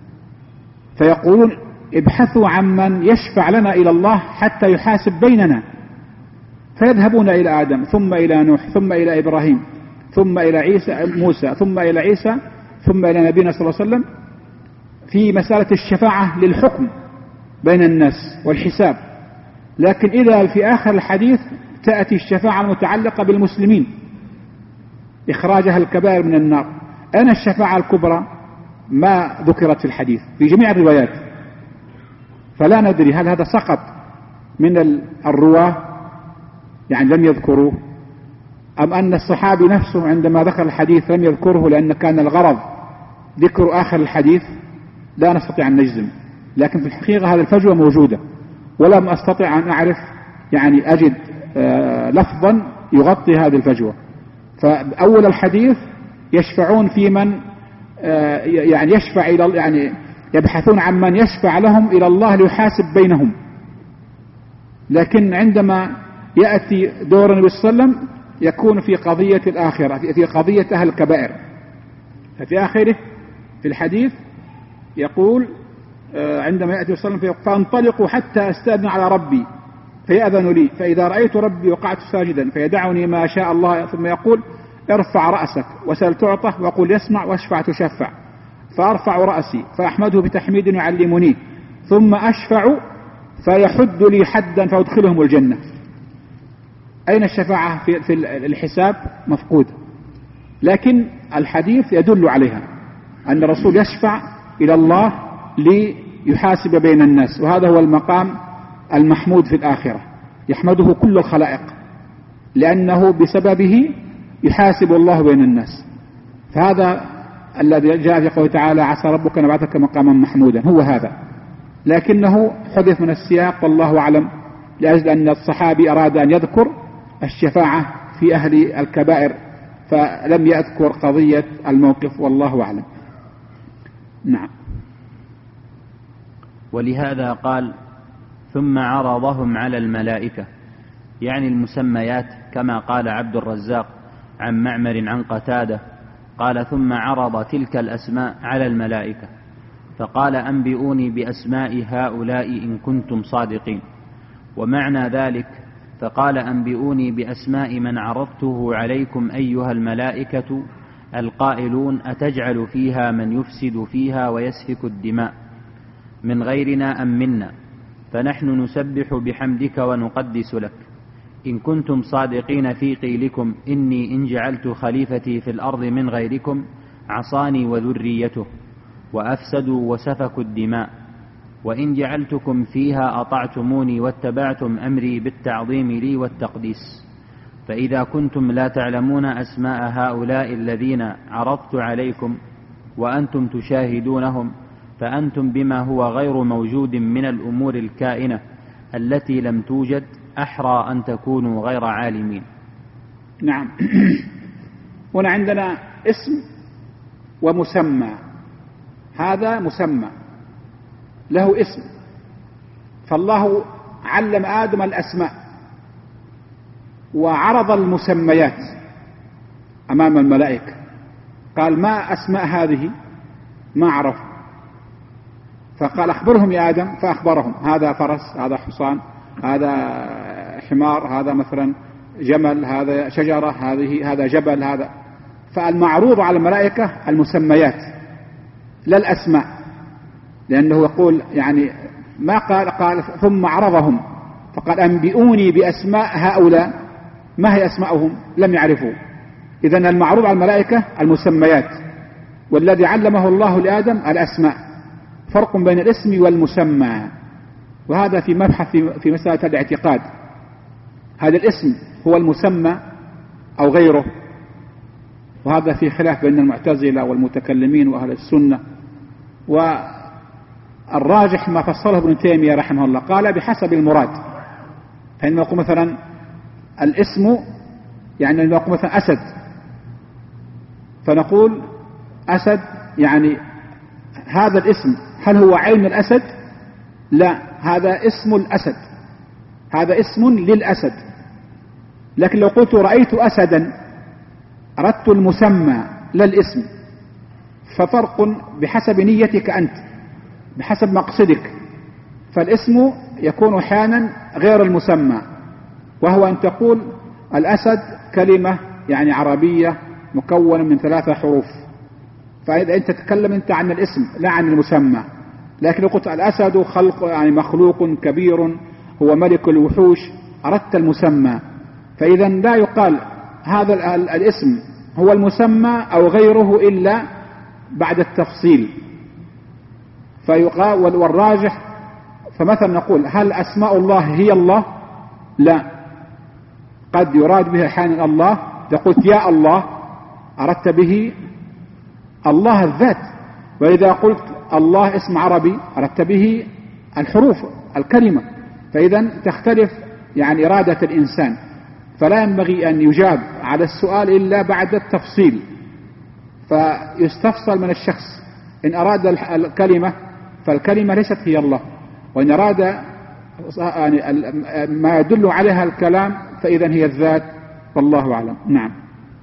فيقولون ابحثوا عمن يشفع لنا إلى الله حتى يحاسب بيننا، فيذهبون إلى آدم ثم إلى نوح ثم إلى إبراهيم ثم إلى عيسى موسى ثم إلى عيسى ثم إلى نبينا صلى الله عليه وسلم في مسألة الشفاعة للحكم بين الناس والحساب. لكن إذا في آخر الحديث تأتي الشفاعة المتعلقة بالمسلمين، إخراجها الكبائر من النار. أين الشفاعة الكبرى؟ ما ذكرت في الحديث في جميع الروايات، فلا ندري هل هذا سقط من الرواة يعني لم يذكروه، أم أن الصحابي نفسه عندما ذكر الحديث لم يذكره لأن كان الغرض ذكر آخر الحديث. لا نستطيع أن نجزم، لكن في الحقيقة هذه الفجوة موجودة، ولم أستطيع أن أعرف يعني أجد لفظا يغطي هذه الفجوة. فأول الحديث يشفعون في من يعني يشفع إلى، يعني يبحثون عن من يشفع لهم إلى الله ليحاسب بينهم، لكن عندما يأتي دور النبي صلى الله عليه وسلم يكون في قضية الآخرة، في قضية أهل الكبائر. ففي آخره في الحديث يقول عندما يأتي صلى الله عليه وسلم فانطلقوا حتى أستأذن على ربي فيأذن لي، فإذا رأيت ربي وقعت ساجدا فيدعني ما شاء الله، ثم يقول ارفع رأسك وسل تعطى وقل يسمع واشفع تشفع، فأرفع رأسي فأحمده بتحميد يعلمني، ثم أشفع فيحد لي حدا فأدخلهم الجنة. أين الشفاعة في الحساب؟ مفقود، لكن الحديث يدل عليها أن الرسول يشفع إلى الله ليحاسب بين الناس، وهذا هو المقام المحمود في الآخرة، يحمده كل الخلائق لأنه بسببه يحاسب الله بين الناس. فهذا الذي جاء في قوله تعالى عسى ربك أن يبعثك مقاما محمودا، هو هذا، لكنه حدث من السياق والله أعلم، لأجل أن الصحابي أراد أن يذكر الشفاعة في أهل الكبائر فلم يذكر قضية الموقف، والله أعلم. نعم. ولهذا قال ثم عرضهم على الملائكة، يعني المسميات، كما قال عبد الرزاق عن معمر عن قتادة قال ثم عرض تلك الأسماء على الملائكة فقال أنبئوني بأسماء هؤلاء إن كنتم صادقين. ومعنى ذلك فقال أنبئوني بأسماء من عرضته عليكم أيها الملائكة القائلون أتجعل فيها من يفسد فيها ويسفك الدماء من غيرنا أم منا، فنحن نسبح بحمدك ونقدس لك إن كنتم صادقين في قيلكم إني إن جعلت خليفتي في الأرض من غيركم عصاني وذريته وأفسدوا وسفكوا الدماء، وإن جعلتكم فيها أطعتموني واتبعتم أمري بالتعظيم لي والتقديس. فإذا كنتم لا تعلمون أسماء هؤلاء الذين عرضت عليكم وأنتم تشاهدونهم، فأنتم بما هو غير موجود من الأمور الكائنة التي لم توجد أحرى أن تكونوا غير عالمين. نعم. هنا عندنا اسم ومسمى. هذا مسمى له اسم، فالله علم آدم الأسماء وعرض المسميات أمام الملائكة، قال ما أسماء هذه؟ ما عرفوا، فقال أخبرهم يا آدم، فأخبرهم هذا فرس، هذا حصان، هذا حمار، هذا مثلا جمل، هذا شجرة، هذا جبل، هذا. فالمعروض على الملائكة المسميات لا الأسماء، لأنه يقول يعني ما قال ثم عرضهم فقال أنبئوني بأسماء هؤلاء، ما هي أسماءهم؟ لم يعرفوا. إذن المعروض على الملائكة المسميات، والذي علمه الله لآدم الأسماء. فرق بين الاسم والمسمى، وهذا في مبحث في مسألة الاعتقاد. هذا الاسم هو المسمى أو غيره، وهذا في خلاف بين المعتزلة والمتكلمين وأهل السنة. والراجح ما فصله ابن تيمية رحمه الله، قال بحسب المراد. فإنما يقول مثلا الاسم يعني لما يقول مثلا أسد، فنقول أسد يعني هذا الاسم هل هو عين الأسد؟ لا، هذا اسم الأسد، هذا اسم للأسد. لكن لو قلت رأيت أسدا أردت المسمى لا الاسم، ففرق بحسب نيتك أنت، بحسب مقصدك. فالاسم يكون أحيانا غير المسمى، وهو أن تقول الأسد كلمة يعني عربية مكونة من 3 حروف، فإذا أنت تتكلم أنت عن الاسم لا عن المسمى. لكن لو قلت الأسد خلق يعني مخلوق كبير هو ملك الوحوش، أردت المسمى. فإذا لا يقال هذا الاسم هو المسمى أو غيره إلا بعد التفصيل. فيقال والراجح، فمثلا نقول هل أسماء الله هي الله؟ لا، قد يراد بها أحيانا الله، قلت يا الله أردت به الله الذات. وإذا قلت الله اسم عربي أردت به الحروف الكلمة. فإذا تختلف يعني إرادة الإنسان، فلا ينبغي أن يجاب على السؤال إلا بعد التفصيل، فيستفصل من الشخص. إن أراد الكلمة فالكلمة ليست هي الله، وإن أراد يعني ما يدل عليها الكلام فإذا هي الذات، والله أعلم. نعم.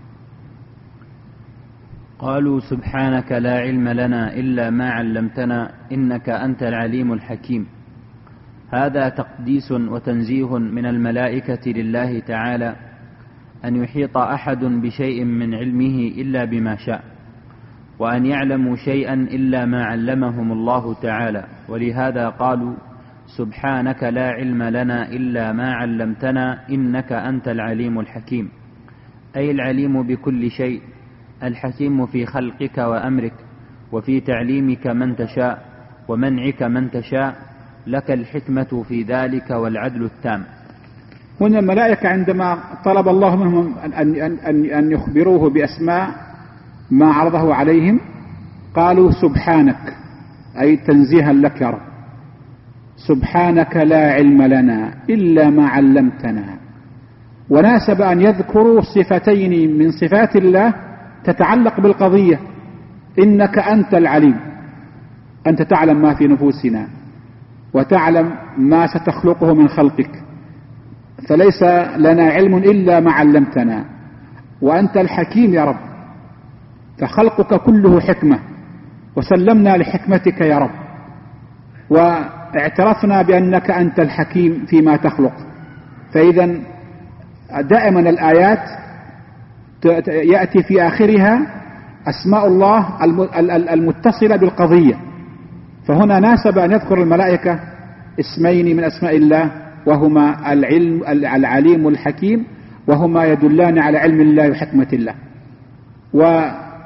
قالوا سبحانك لا علم لنا إلا ما علمتنا إنك أنت العليم الحكيم. هذا تقديس وتنزيه من الملائكة لله تعالى أن يحيط أحد بشيء من علمه إلا بما شاء، وأن يعلموا شيئا إلا ما علمهم الله تعالى. ولهذا قالوا سبحانك لا علم لنا إلا ما علمتنا إنك أنت العليم الحكيم، أي العليم بكل شيء، الحكيم في خلقك وأمرك، وفي تعليمك من تشاء ومنعك من تشاء، لك الحكمة في ذلك والعدل التام. هنا الملائكة عندما طلب الله منهم أن يخبروه بأسماء ما عرضه عليهم، قالوا سبحانك، أي تنزيها لك يا رب، سبحانك لا علم لنا إلا ما علمتنا. وناسب أن يذكروا صفتين من صفات الله تتعلق بالقضية، إنك أنت العليم، أنت تعلم ما في نفوسنا وتعلم ما ستخلقه من خلقك، فليس لنا علم إلا ما علمتنا. وأنت الحكيم يا رب، فخلقك كله حكمة، وسلمنا لحكمتك يا رب، واعترفنا بأنك أنت الحكيم فيما تخلق. فإذا دائما الآيات يأتي في آخرها أسماء الله المتصلة بالقضية، فهنا ناسب أن يذكر الملائكة اسمين من أسماء الله، وهما العليم الحكيم، وهما يدلان على علم الله وحكمة الله.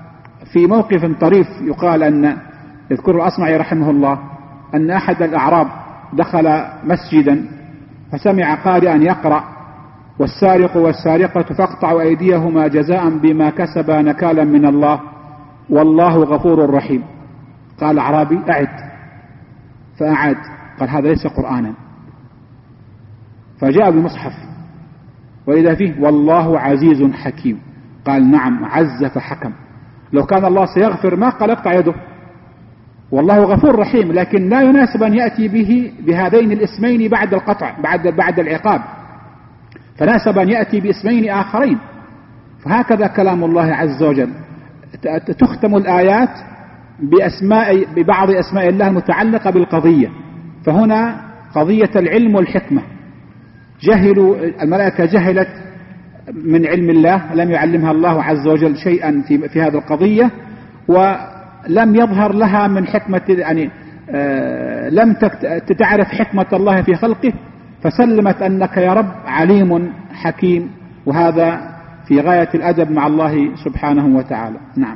في موقف طريف يقال أن يذكر الأصمعي رحمه الله أن أحد الأعراب دخل مسجدا فسمع قارئا يقرأ: والسارق والسارقة فاقطعوا أيديهما جزاء بما كسبا نكالا من الله والله غفور رحيم. قال الأعرابي: أعد. فأعاد، قال: هذا ليس قرآنا. فجاء بمصحف وإذا فيه: والله عزيز حكيم. قال: نعم، عز فحكم. لو كان الله سيغفر ما قال اقطع يده. والله غفور رحيم، لكن لا يناسب أن يأتي به بهذين الاسمين بعد القطع، بعد العقاب، فناسب أن يأتي باسمين آخرين. فهكذا كلام الله عز وجل، تختم الآيات ببعض أسماء الله المتعلقة بالقضية. فهنا قضية العلم والحكمة، جهلوا الملائكة، جهلت من علم الله، لم يعلمها الله عز وجل شيئا في هذه القضية، ولم يظهر لها من حكمة، يعني لم تعرف حكمة الله في خلقه، فسلمت أنك يا رب عليم حكيم، وهذا في غاية الأدب مع الله سبحانه وتعالى. نعم.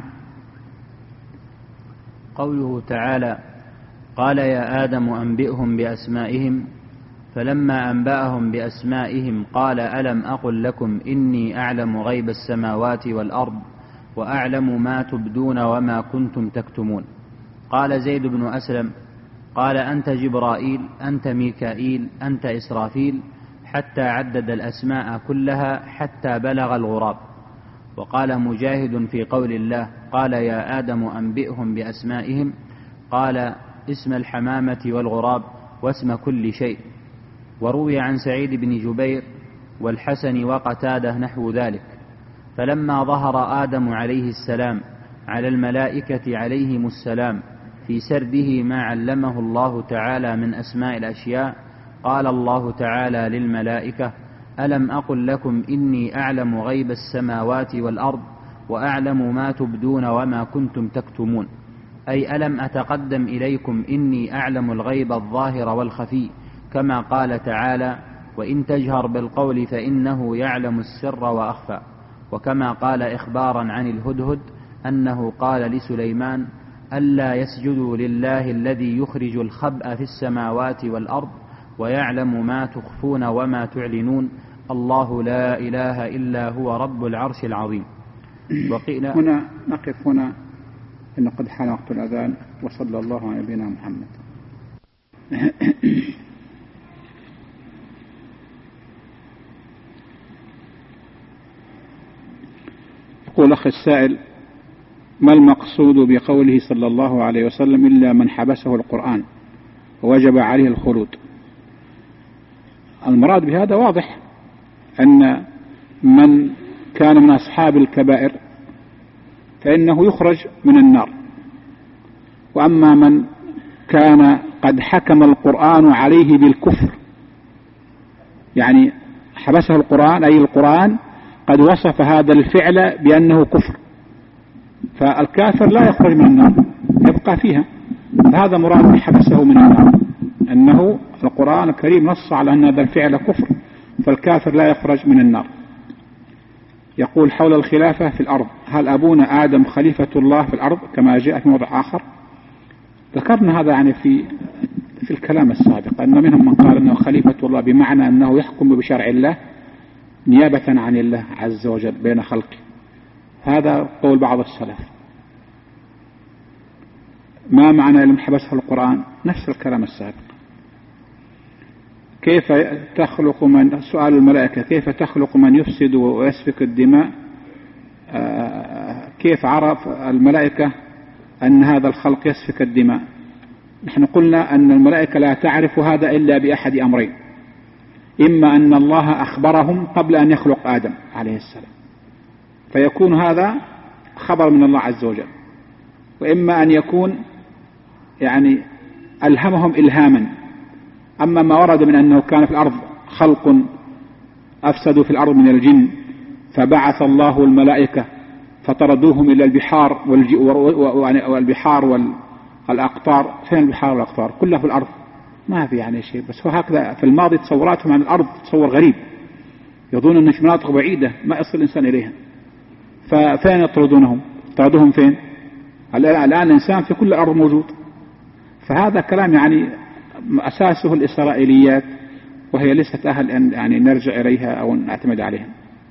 قوله تعالى: قال يا آدم أنبئهم بأسمائهم، فلما أنبأهم بأسمائهم قال ألم أقل لكم إني أعلم غيب السماوات والأرض وأعلم ما تبدون وما كنتم تكتمون. قال زيد بن أسلم: قال أنت جبرائيل، أنت ميكائيل، أنت إسرافيل، حتى عدد الأسماء كلها حتى بلغ الغراب. وقال مجاهد في قول الله: قال يا آدم أنبئهم بأسمائهم، قال اسم الحمامة والغراب واسم كل شيء. وروي عن سعيد بن جبير والحسن وقتاده نحو ذلك. فلما ظهر آدم عليه السلام على الملائكة عليهم السلام في سرده ما علمه الله تعالى من أسماء الأشياء، قال الله تعالى للملائكة: ألم أقل لكم إني أعلم غيب السماوات والأرض وأعلم ما تبدون وما كنتم تكتمون، أي ألم أتقدم إليكم إني أعلم الغيب الظاهر والخفي، كما قال تعالى: وإن تجهر بالقول فإنه يعلم السر وأخفى. وكما قال إخبارا عن الهدهد أنه قال لسليمان: ألا يسجدوا لله الذي يخرج الخبأ في السماوات والأرض ويعلم ما تخفون وما تعلنون، الله لا إله إلا هو رب العرش العظيم. وقيل هنا نقف هنا، إن قد حان وقت الأذان، وصلى الله على نبينا محمد. يقول أخي السائل: ما المقصود بقوله صلى الله عليه وسلم إلا من حبسه القرآن ووجب عليه الخلود؟ المراد بهذا واضح، أن من كان من أصحاب الكبائر فإنه يخرج من النار، وأما من كان قد حكم القرآن عليه بالكفر، يعني حبسه القرآن أي القرآن قد وصف هذا الفعل بأنه كفر، فالكافر لا يخرج من النار، يبقى فيها. هذا مراد حبسه من النار، أنه القرآن الكريم نص على أن هذا الفعل كفر، فالكافر لا يخرج من النار. يقول: حول الخلافة في الأرض، هل أبونا آدم خليفة الله في الأرض كما جاء في موضع آخر؟ ذكرنا هذا يعني في الكلام السابق، أن منهم من قال أنه خليفة الله بمعنى أنه يحكم بشرع الله نيابة عن الله عز وجل بين خلقه، هذا قول بعض السلف. ما معنى لم حبسه القرآن؟ نفس الكلام السابق. كيف تخلق من، سؤال الملائكة: كيف تخلق من يفسد ويسفك الدماء؟ كيف عرف الملائكة أن هذا الخلق يسفك الدماء؟ نحن قلنا أن الملائكة لا تعرف هذا إلا بأحد أمرين: إما أن الله أخبرهم قبل أن يخلق آدم عليه السلام فيكون هذا خبر من الله عز وجل، وإما أن يكون يعني ألهمهم إلهاما. أما ما ورد من أنه كان في الأرض خلق أفسدوا في الأرض من الجن فبعث الله الملائكة فطردوهم إلى البحار والبحار والأقطار. فين البحار والأقطار؟ كلها في الأرض، ما في يعني شيء. بس هو هكذا في الماضي تصوراتهم عن الأرض تصور غريب، يظن أنه مناطق بعيدة ما يصل الإنسان إليها. ففين يطردونهم؟ طردوهم فين؟ الآن الإنسان في كل الأرض موجود. فهذا كلام يعني أساسه الإسرائيليات، وهي ليست أهل أن يعني نرجع إليها أو نعتمد عليها.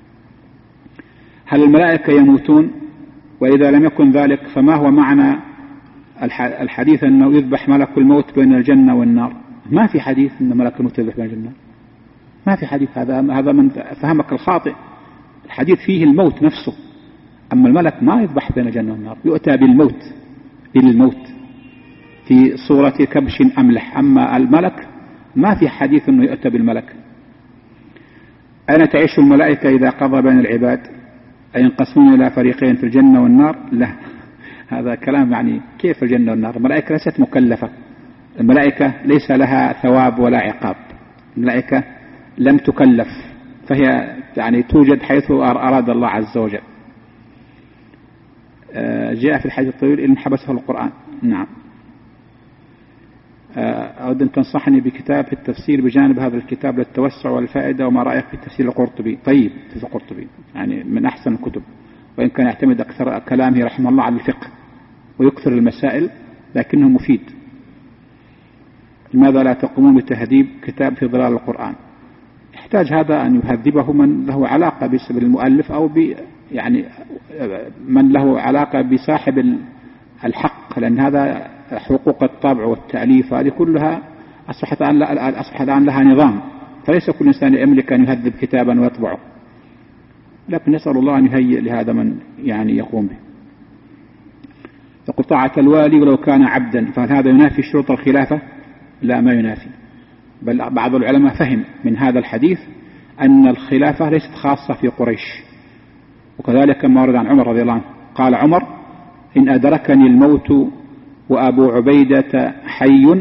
هل الملائكة يموتون؟ وإذا لم يكن ذلك فما هو معنى الحديث أنه يذبح ملك الموت بين الجنة والنار؟ ما في حديث أن ملك الموت يذبح بين الجنة، ما في حديث. هذا من فهمك الخاطئ. الحديث فيه الموت نفسه، أما الملك ما يذبح بين الجنة والنار، يؤتى بالموت في صورة كبش أملح. أما الملك ما في حديث أنه يؤتى بالملك. أين تعيش الملائكة إذا قضى بين العباد؟ أينقسمون إلى فريقين في الجنة والنار؟ لا، هذا كلام يعني كيف الجنة والنار؟ الملائكة ليست مكلفة، الملائكة ليس لها ثواب ولا عقاب، الملائكة لم تكلف، فهي يعني توجد حيث أراد الله عز وجل. جاء في الحديث الطويل إن حبسه القرآن. نعم. أود أن تنصحني بكتاب في التفسير بجانب هذا الكتاب للتوسع والفائدة، وما رأيك في تفسير القرطبي؟ طيب، تفسير القرطبي يعني من أحسن الكتب، وإن كان يعتمد أكثر كلامه رحمه الله على الفقه ويكثر المسائل، لكنه مفيد. لماذا لا تقومون بتهذيب كتاب في ظلال القرآن؟ يحتاج هذا أن يهذبه من له علاقة بالمؤلف أو يعني من له علاقة بصاحب الحق، لأن هذا حقوق الطبع والتأليف هذه كلها أصبحت الآن لها نظام، فليس كل إنسان يملك أن يهذب كتابا ويطبعه، لكن نسأل الله أن يهيئ لهذا من يعني يقوم به. يقول طاعة الوالي ولو كان عبدا، فهل هذا ينافي شروط الخلافة؟ لا، ما ينافي، بل بعض العلماء فهم من هذا الحديث أن الخلافة ليست خاصة في قريش، وكذلك ما ورد عن عمر رضي الله عنه قال عمر: إن أدركني الموت وأبو عبيدة حي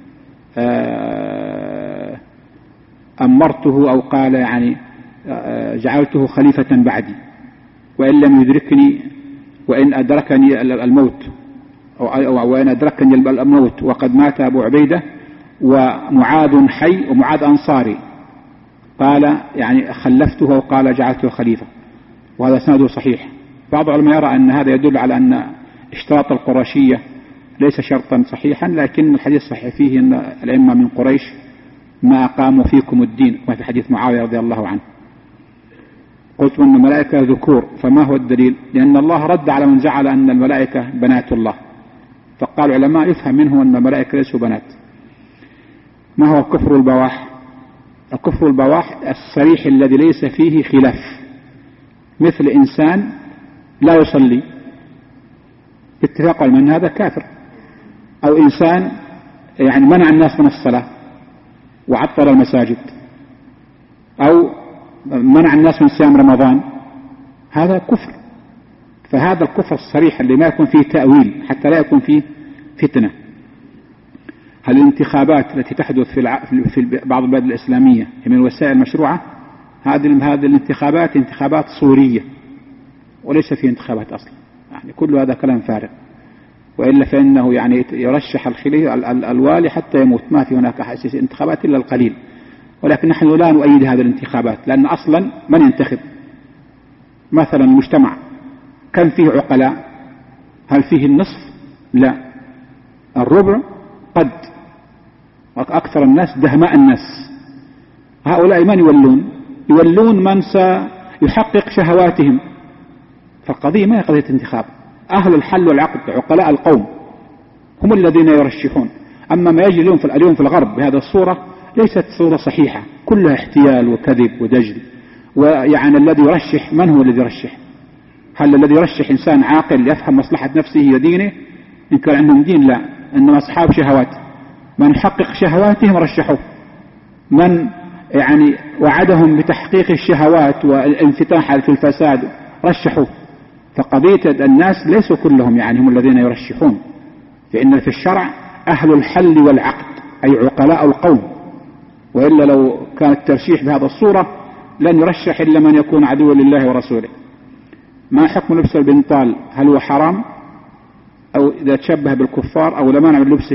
أمرته، أو قال يعني جعلته خليفة بعدي، وإن لم يدركني، وإن أدركني الموت وإن أدركني الموت وقد مات أبو عبيدة ومعاذ حي، ومعاذ أنصاري، قال يعني خلفته وقال جعلته خليفة، وهذا سنده صحيح. بعض العلماء يرى أن هذا يدل على أن اشتراط القرشية ليس شرطا صحيحا، لكن الحديث صحيح فيه أن الأئمة من قريش ما أقاموا فيكم الدين، كما في حديث معاوية رضي الله عنه. قلت أن الملائكة ذكور، فما هو الدليل؟ لأن الله رد على من جعل أن الملائكة بنات الله، فقال العلماء يفهم منه أن الملائكة ليسوا بنات. ما هو كفر البواح؟ الكفر البواح الصريح الذي ليس فيه خلاف، مثل إنسان لا يصلي باتفاق من هذا كافر، أو إنسان يعني منع الناس من الصلاة وعطل المساجد، أو منع الناس من صيام رمضان، هذا كفر. فهذا الكفر الصريح اللي ما يكون فيه تأويل حتى لا يكون فيه فتنة. هل الانتخابات التي تحدث في بعض البلاد الإسلامية من الوسائل المشروعة؟ هذه الانتخابات انتخابات صورية، وليس فيه انتخابات أصلا، يعني كل هذا كلام فارغ، وإلا فإنه يعني يرشح الوالي حتى يموت، ما في هناك انتخابات إلا القليل. ولكن نحن لا نؤيد هذه الانتخابات، لأن أصلا من ينتخب؟ مثلا المجتمع كم فيه عقلاء؟ هل فيه النصف؟ لا، الربع قد، أكثر الناس دهماء الناس. هؤلاء من يولون من سيحقق شهواتهم. فالقضية ما هي قضية انتخاب، أهل الحل والعقد عقلاء القوم هم الذين يرشحون. أما ما يجري اليوم في الغرب بهذا الصورة ليست صورة صحيحة، كلها احتيال وكذب ودجل. ويعني الذي يرشح، من هو الذي يرشح؟ هل الذي يرشح إنسان عاقل يفهم مصلحة نفسه ودينه؟ إن كان عندهم دين لا، إنما أصحاب شهوات، من يحقق شهواتهم رشحوه، من يعني وعدهم بتحقيق الشهوات والانفتاح في الفساد رشحوه. فقضية الناس ليسوا كلهم يعني هم الذين يرشحون، فإن في الشرع أهل الحل والعقد أي عقلاء القوم، وإلا لو كان الترشيح بهذا الصورة لن يرشح إلا من يكون عدوا لله ورسوله. ما حكم لبس البنطال؟ هل هو حرام أو إذا تشبه بالكفار أو لا مانع من لبسه؟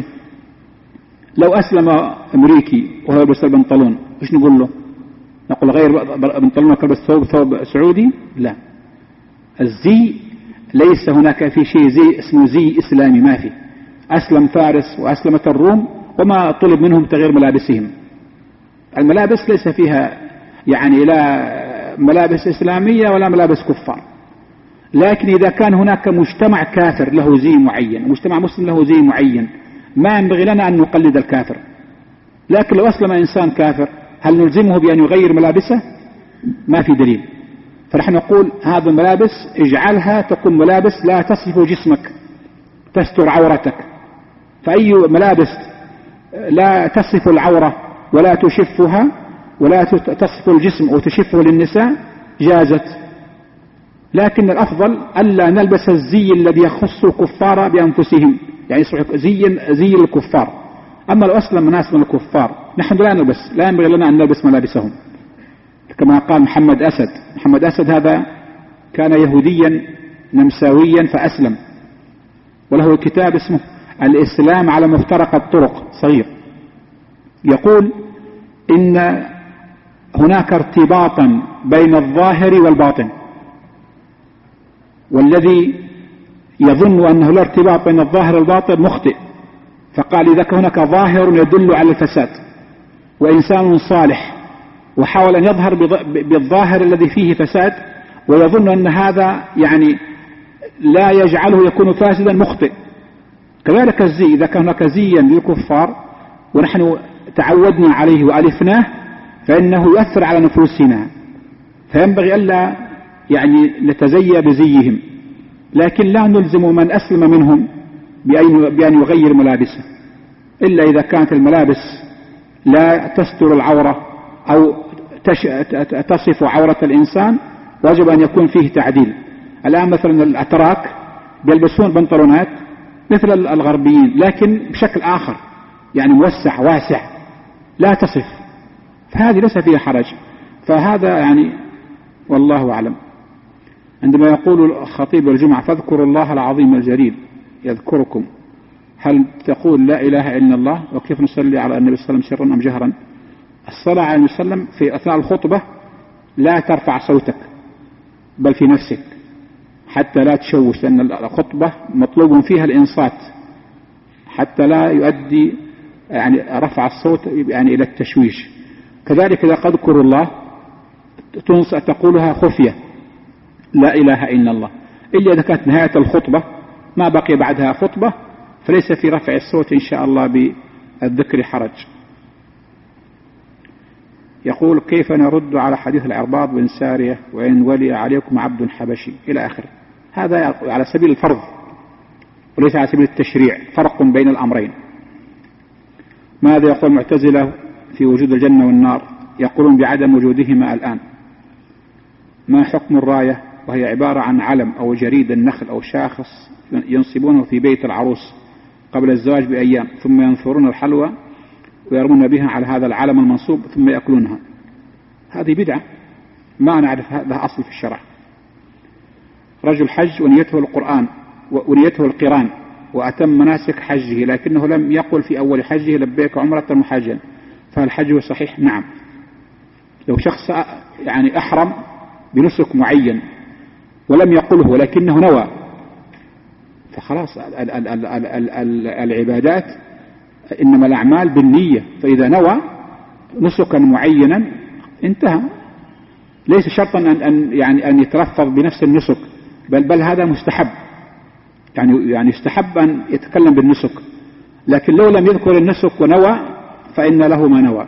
لو أسلم أمريكي وهو يلبس البنطلون إيش نقول له؟ نقول غير بنطلونك البس ثوب سعودي؟ لا، الزي ليس هناك في شيء زي اسمه زي إسلامي، ما في. أسلم فارس وأسلمت الروم وما طلب منهم تغيير ملابسهم. الملابس ليس فيها يعني لا ملابس إسلامية ولا ملابس كفار. لكن إذا كان هناك مجتمع كافر له زي معين ومجتمع مسلم له زي معين، ما ينبغي لنا أن نقلد الكافر. لكن لو أسلم إنسان كافر هل نلزمه بأن يغير ملابسه؟ ما في دليل. فنحن نقول هذه الملابس اجعلها تكون ملابس لا تصف جسمك، تستر عورتك. فأي ملابس لا تصف العورة ولا تشفها ولا تصف الجسم وتشفه للنساء جازت. لكن الأفضل ألا نلبس الزي الذي يخص الكفار بأنفسهم، يعني زي الكفار. أما لو أسلم ناس من الكفار نحن لا نلبس، لا ينبغي لنا أن نلبس ملابسهم. كما قال محمد أسد هذا كان يهوديا نمساويا فأسلم، وله كتاب اسمه الإسلام على مفترق الطرق صغير، يقول إن هناك ارتباطا بين الظاهر والباطن، والذي يظن أنه لا ارتباط بين الظاهر والباطن مخطئ. فقال إذا كان هناك ظاهر يدل على الفساد وإنسان صالح وحاول أن يظهر بالظاهر الذي فيه فساد ويظن أن هذا يعني لا يجعله يكون فاسدا مخطئ. كذلك الزي، إذا كان هناك زيا للكفار ونحن تعودنا عليه وألفناه فإنه يؤثر على نفوسنا، فينبغي ألا يعني نتزيى بزيهم. لكن لا نلزم من أسلم منهم بأن يغير ملابسه، إلا إذا كانت الملابس لا تستر العورة أو تصف عورة الإنسان واجب أن يكون فيه تعديل. الآن مثلا الأتراك بيلبسون بنطلونات مثل الغربيين لكن بشكل آخر، يعني موسع واسع لا تصف، فهذه ليس فيها حرج. فهذا يعني والله أعلم. عندما يقول خطيب الجمعة فاذكروا الله العظيم الجليل يذكركم، هل تقول لا إله إلا الله؟ وكيف نصلي على النبي صلى الله عليه وسلم سرا أم جهرا؟ الصلاة على النبي صلى الله عليه وسلم في أثناء الخطبة لا ترفع صوتك بل في نفسك حتى لا تشوش، لأن الخطبة مطلوب فيها الإنصات حتى لا يؤدي يعني رفع الصوت يعني إلى التشويش. كذلك إذا قد اذكروا الله تقولها خفية لا إله إلا الله، إلا إذا كانت نهاية الخطبة ما بقي بعدها خطبة فليس في رفع الصوت إن شاء الله بالذكر حرج. يقول كيف نرد على حديث العرباض بن سارية وإن ولي عليكم عبد حبشي إلى آخر؟ هذا على سبيل الفرض وليس على سبيل التشريع، فرق بين الأمرين. ماذا يقول المعتزلة في وجود الجنة والنار؟ يقولون بعدم وجودهما الآن. ما حكم الراية وهي عبارة عن علم أو جريد النخل أو شاخص ينصبونه في بيت العروس قبل الزواج بأيام ثم ينثرون الحلوى ويرمون بها على هذا العلم المنصوب ثم يأكلونها؟ هذه بدعة ما نعرف هذا أصل في الشرع. رجل حج ونيته القرآن ونيته القران وأتم مناسك حجه لكنه لم يقل في أول حجه لبيك عمرة محجا، فهل حجه صحيح؟ نعم. لو شخص يعني أحرم بنسك معين ولم يقله ولكنه نوى فخلاص العبادات إنما الأعمال بالنية، فإذا نوى نسكا معينا انتهى. ليس شرطا أن يتلفظ بنفس النسك بل هذا مستحب، يعني يستحب أن يتكلم بالنسك، لكن لو لم يذكر النسك ونوى فإن له ما نوى.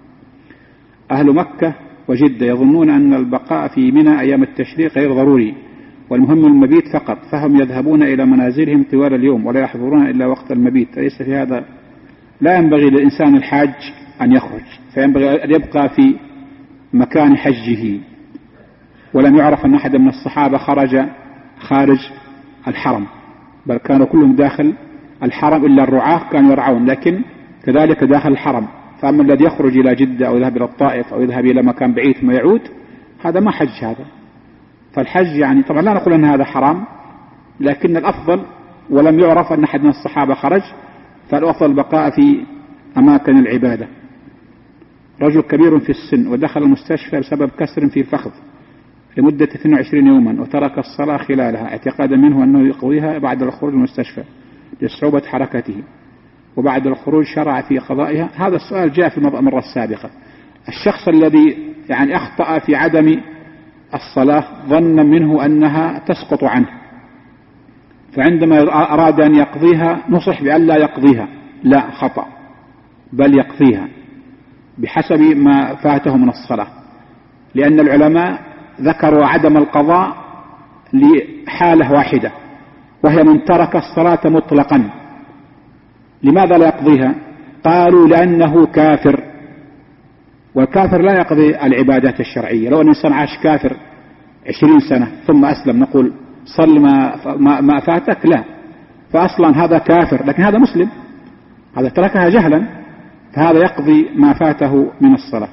أهل مكة وجدة يظنون أن البقاء في منى أيام التشريق غير ضروري والمهم المبيت فقط، فهم يذهبون إلى منازلهم طوال اليوم ولا يحضرون إلا وقت المبيت. ليس في هذا، لا ينبغي للإنسان الحاج أن يخرج، فينبغي أن يبقى في مكان حجه. ولم يعرف أن أحد من الصحابة خارج الحرم، بل كانوا كلهم داخل الحرم إلا الرعاة كانوا يرعون، لكن كذلك داخل الحرم. فأما الذي يخرج إلى جدة أو يذهب إلى الطائف أو يذهب إلى مكان بعيد ثم يعود هذا ما حج هذا. فالحج يعني طبعا لا نقول أن هذا حرام، لكن الأفضل ولم يعرف أن أحد من الصحابة خرج، فالأفضل البقاء في أماكن العبادة. رجل كبير في السن ودخل المستشفى بسبب كسر في الفخذ، لمدة 22 يوما وترك الصلاة خلالها اعتقادا منه أنه يقضيها بعد الخروج من المستشفى لصعوبة حركته، وبعد الخروج شرع في قضائها. هذا السؤال جاء في المرة السابقة. الشخص الذي يعني أخطأ في عدم الصلاة ظن منه أنها تسقط عنه، فعندما أراد أن يقضيها نصح بأن لا يقضيها، لا، خطأ، بل يقضيها بحسب ما فاته من الصلاة، لأن العلماء ذكروا عدم القضاء لحالة واحدة وهي من ترك الصلاة مطلقا. لماذا لا يقضيها؟ قالوا لأنه كافر، والكافر لا يقضي العبادات الشرعية. لو أن الإنسان عاش كافر 20 سنة ثم أسلم نقول صل ما فاتك؟ لا، فأصلا هذا كافر، لكن هذا مسلم، هذا تركها جهلا، فهذا يقضي ما فاته من الصلاة.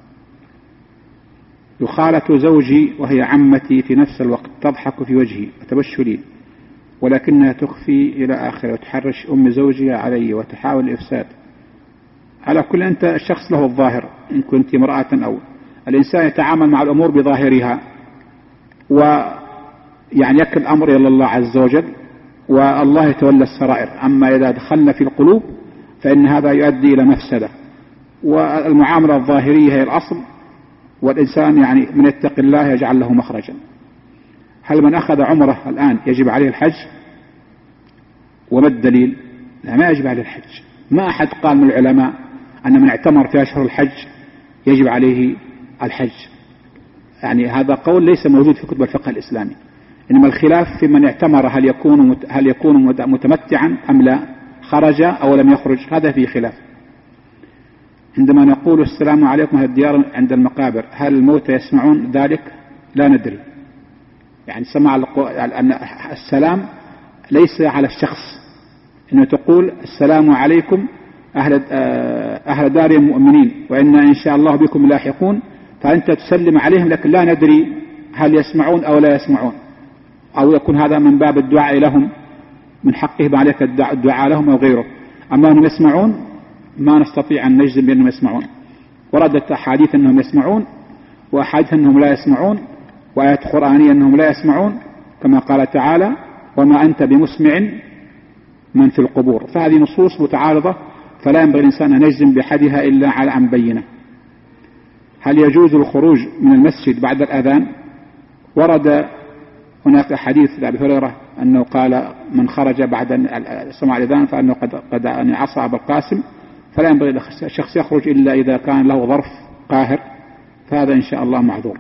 يخالة زوجي وهي عمتي في نفس الوقت، تضحك في وجهي وتبش لي ولكنها تخفي إلى آخره، وتحرش أم زوجي علي وتحاول الإفساد. على كل أنت الشخص له الظاهر، إن كنت امرأة أو الإنسان يتعامل مع الأمور بظاهرها، ويعني يكل الأمر إلى الله عز وجل، والله يتولى السرائر. أما إذا دخلنا في القلوب فإن هذا يؤدي إلى مفسدة، والمعاملة الظاهرية هي الأصل، والإنسان يعني من يتق الله يجعل له مخرجا. هل من أخذ عمره الآن يجب عليه الحج؟ وما الدليل؟ لا، ما يجب عليه الحج. ما أحد قال من العلماء أن من اعتمر في أشهر الحج يجب عليه الحج، يعني هذا قول ليس موجود في كتب الفقه الإسلامي. إنما الخلاف في من اعتمر هل يكون متمتعا أم لا، خرج أو لم يخرج، هذا فيه خلاف. عندما نقول السلام عليكم أهل الديار عند المقابر، هل الموتى يسمعون ذلك؟ لا ندري. يعني سمع السلام ليس على الشخص، إنه تقول السلام عليكم أهل دار المؤمنين وإنا إن شاء الله بكم لاحقون، فأنت تسلم عليهم، لكن لا ندري هل يسمعون أو لا يسمعون، أو يكون هذا من باب الدعاء لهم، من حقهم عليك الدعاء لهم أو غيره. أما أنهم يسمعون ما نستطيع أن نجزم بأنهم يسمعون. وردت أحاديث أنهم يسمعون، وأحاديث أنهم لا يسمعون، وآيات قرآنية أنهم لا يسمعون، كما قال تعالى وما أنت بمسمع من في القبور. فهذه نصوص متعارضة، فلا ينبغي الإنسان أن يجزم بأحدها إلا على أن بينه. هل يجوز الخروج من المسجد بعد الأذان؟ ورد هناك حديث لأبي هريرة أنه قال من خرج بعد سماع الأذان فأنه قد عصى أبا القاسم، فلا ينبغي الشخص يخرج إلا إذا كان له ظرف قاهر، فهذا إن شاء الله معذور.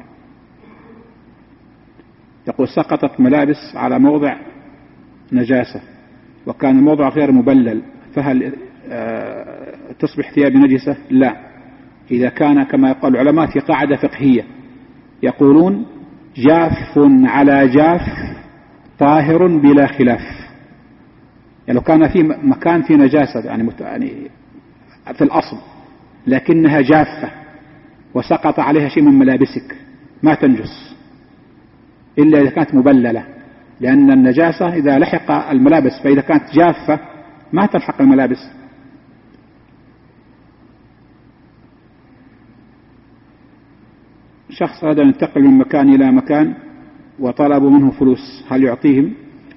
يقول سقطت ملابس على موضع نجاسة وكان الموضع غير مبلل، فهل تصبح ثياب نجسة؟ لا، إذا كان كما يقول العلماء في قاعدة فقهية يقولون جاف على جاف طاهر بلا خلاف. يعني لو كان في مكان في نجاسة يعني في الأصل لكنها جافة وسقط عليها شيء من ملابسك ما تنجس إلا إذا كانت مبللة، لأن النجاسة إذا لحق الملابس، فإذا كانت جافة ما تلحق الملابس. شخص أراد أن ينتقل من مكان إلى مكان وطلبوا منه فلوس، هل يعطيهم؟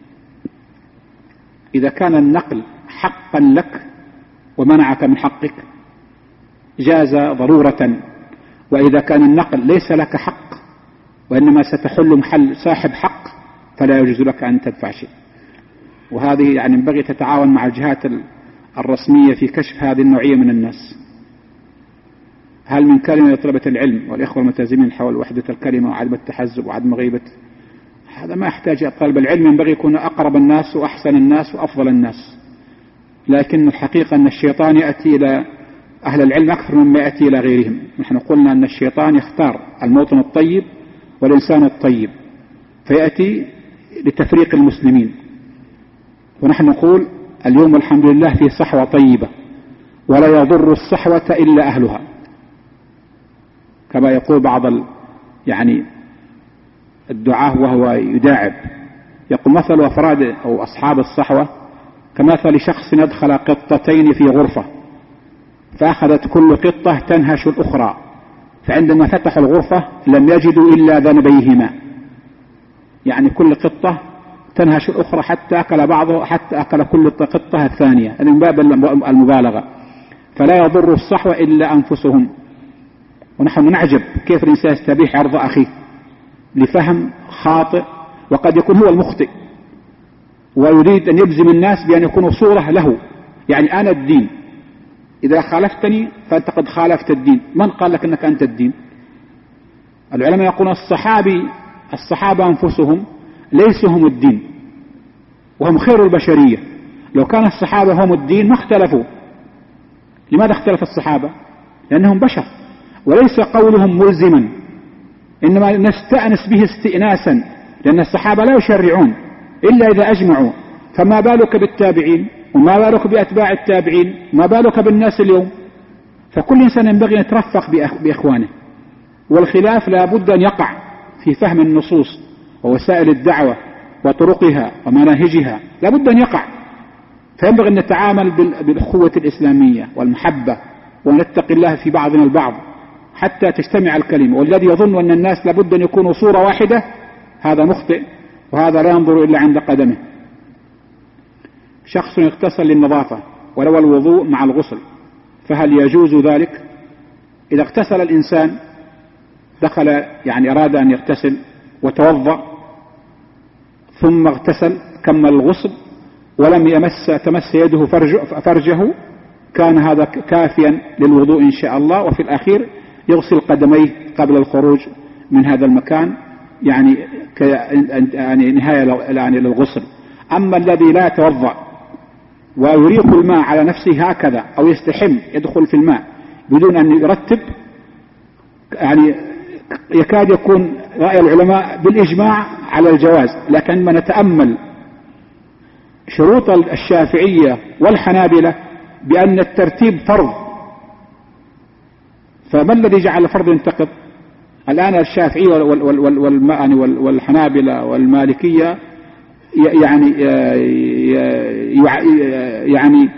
إذا كان النقل حقا لك ومنعك من حقك جاز ضرورة، وإذا كان النقل ليس لك حق وإنما ستحل محل صاحب حق فلا يجوز لك أن تدفع شيء. وهذه يعني ينبغي تتعاون مع الجهات الرسمية في كشف هذه النوعية من الناس. هل من كلمة لطلبة العلم والإخوة الملتزمين حول وحدة الكلمة وعدم التحزب وعدم غيبة؟ هذا ما يحتاج. طالب العلم ينبغي يكون أقرب الناس وأحسن الناس وأفضل الناس، لكن الحقيقة أن الشيطان يأتي إلى أهل العلم أكثر مما يأتي إلى غيرهم. نحن قلنا أن الشيطان يختار الموطن الطيب والإنسان الطيب فيأتي لتفريق المسلمين، ونحن نقول اليوم الحمد لله في صحوة طيبة ولا يضر الصحوة إلا أهلها، كما يقول بعض يعني الدعاة وهو يداعب، يقول مثل أفراد أو أصحاب الصحوة كمثل شخص أدخل قطتين في غرفة فأخذت كل قطة تنهش الأخرى فعندما فتحوا الغرفة لم يجدوا إلا ذنبيهما، يعني كل قطة تنهش الأخرى حتى أكل بعضه، حتى أكل كل قطة الثانية، من باب المبالغة. فلا يضر الصحوة إلا أنفسهم. ونحن نعجب كيف الإنسان يستبيح عرض أخيه لفهم خاطئ، وقد يكون هو المخطئ ويريد أن يجزم الناس بأن يكونوا صورة له، يعني أنا الدين، إذا خالفتني فأنت قد خالفت الدين. من قال لك أنك أنت الدين؟ العلماء يقولون الصحابة أنفسهم ليسوا هم الدين، وهم خير البشرية. لو كان الصحابة هم الدين ما اختلفوا. لماذا اختلف الصحابة؟ لأنهم بشر وليس قولهم ملزما، إنما نستأنس به استئناسا، لأن الصحابة لا يشرعون إلا إذا أجمعوا. فما بالك بالتابعين، وما بالك بأتباع التابعين، وما بالك بالناس اليوم؟ فكل إنسان ينبغي أن يترفق بإخوانه، والخلاف لا بد أن يقع في فهم النصوص ووسائل الدعوة وطرقها ومناهجها، لا بد أن يقع. فينبغي أن نتعامل بالأخوة الإسلامية والمحبة، ونتقي الله في بعضنا البعض حتى تجتمع الكلمة. والذي يظن أن الناس لابد أن يكونوا صورة واحدة هذا مخطئ، وهذا لا ينظر إلا عند قدمه. شخص يغتسل للنظافة ولو الوضوء مع الغسل، فهل يجوز ذلك؟ إذا اغتسل الإنسان دخل، يعني أراد أن يغتسل وتوضأ ثم اغتسل كمل الغسل ولم تمس يده فرجه، كان هذا كافيا للوضوء إن شاء الله. وفي الأخير يغسل قدميه قبل الخروج من هذا المكان، يعني نهاية يعني للغسل. أما الذي لا يتوضأ ويريق الماء على نفسه هكذا، أو يستحم يدخل في الماء بدون أن يرتب، يعني يكاد يكون رأي العلماء بالإجماع على الجواز. لكن ما نتأمل شروط الشافعية والحنابلة بأن الترتيب فرض، فما الذي جعل الفرض ينتقض؟ الآن الشافعية والحنابلة والمالكية يعني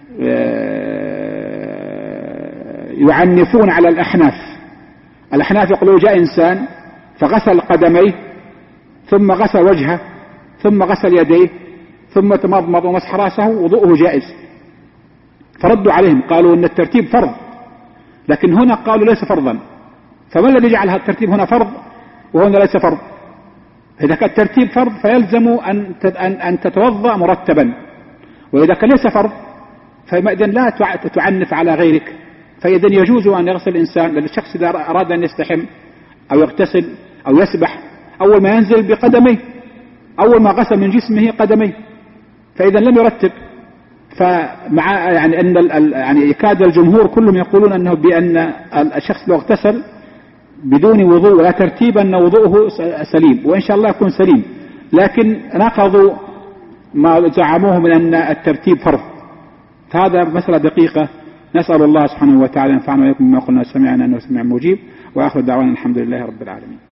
يعنفون على الأحناف. الأحناف يقولون جاء إنسان فغسل قدميه ثم غسل وجهه ثم غسل يديه ثم تمضمض ومسح راسه، وضوءه جائز. فردوا عليهم قالوا إن الترتيب فرض، لكن هنا قالوا ليس فرضا. فما الذي جعل هذا الترتيب هنا فرض وهنا ليس فرض؟ إذا كان الترتيب فرض فيلزم أن تتوضأ مرتبا، وإذا كان ليس فرض فإذن لا تعنف على غيرك. فإذن يجوز أن يغسل الإنسان، لأن الشخص إذا أراد أن يستحم أو يغتسل أو يسبح أول ما ينزل بقدميه، أول ما غسل من جسمه قدميه، فإذا لم يرتب. فمع يعني أن يعني يكاد الجمهور كلهم يقولون أنه بأن الشخص لو اغتسل بدون وضوء ولا ترتيب أن وضوءه سليم، وإن شاء الله يكون سليم، لكن نقضوا ما زعموه من أن الترتيب فرض. فهذا مسألة دقيقة. نسأل الله سبحانه وتعالى أن ينفعنا وإياكم بما قلنا سمعنا أنه سميع مجيب، وآخر دعوانا الحمد لله رب العالمين.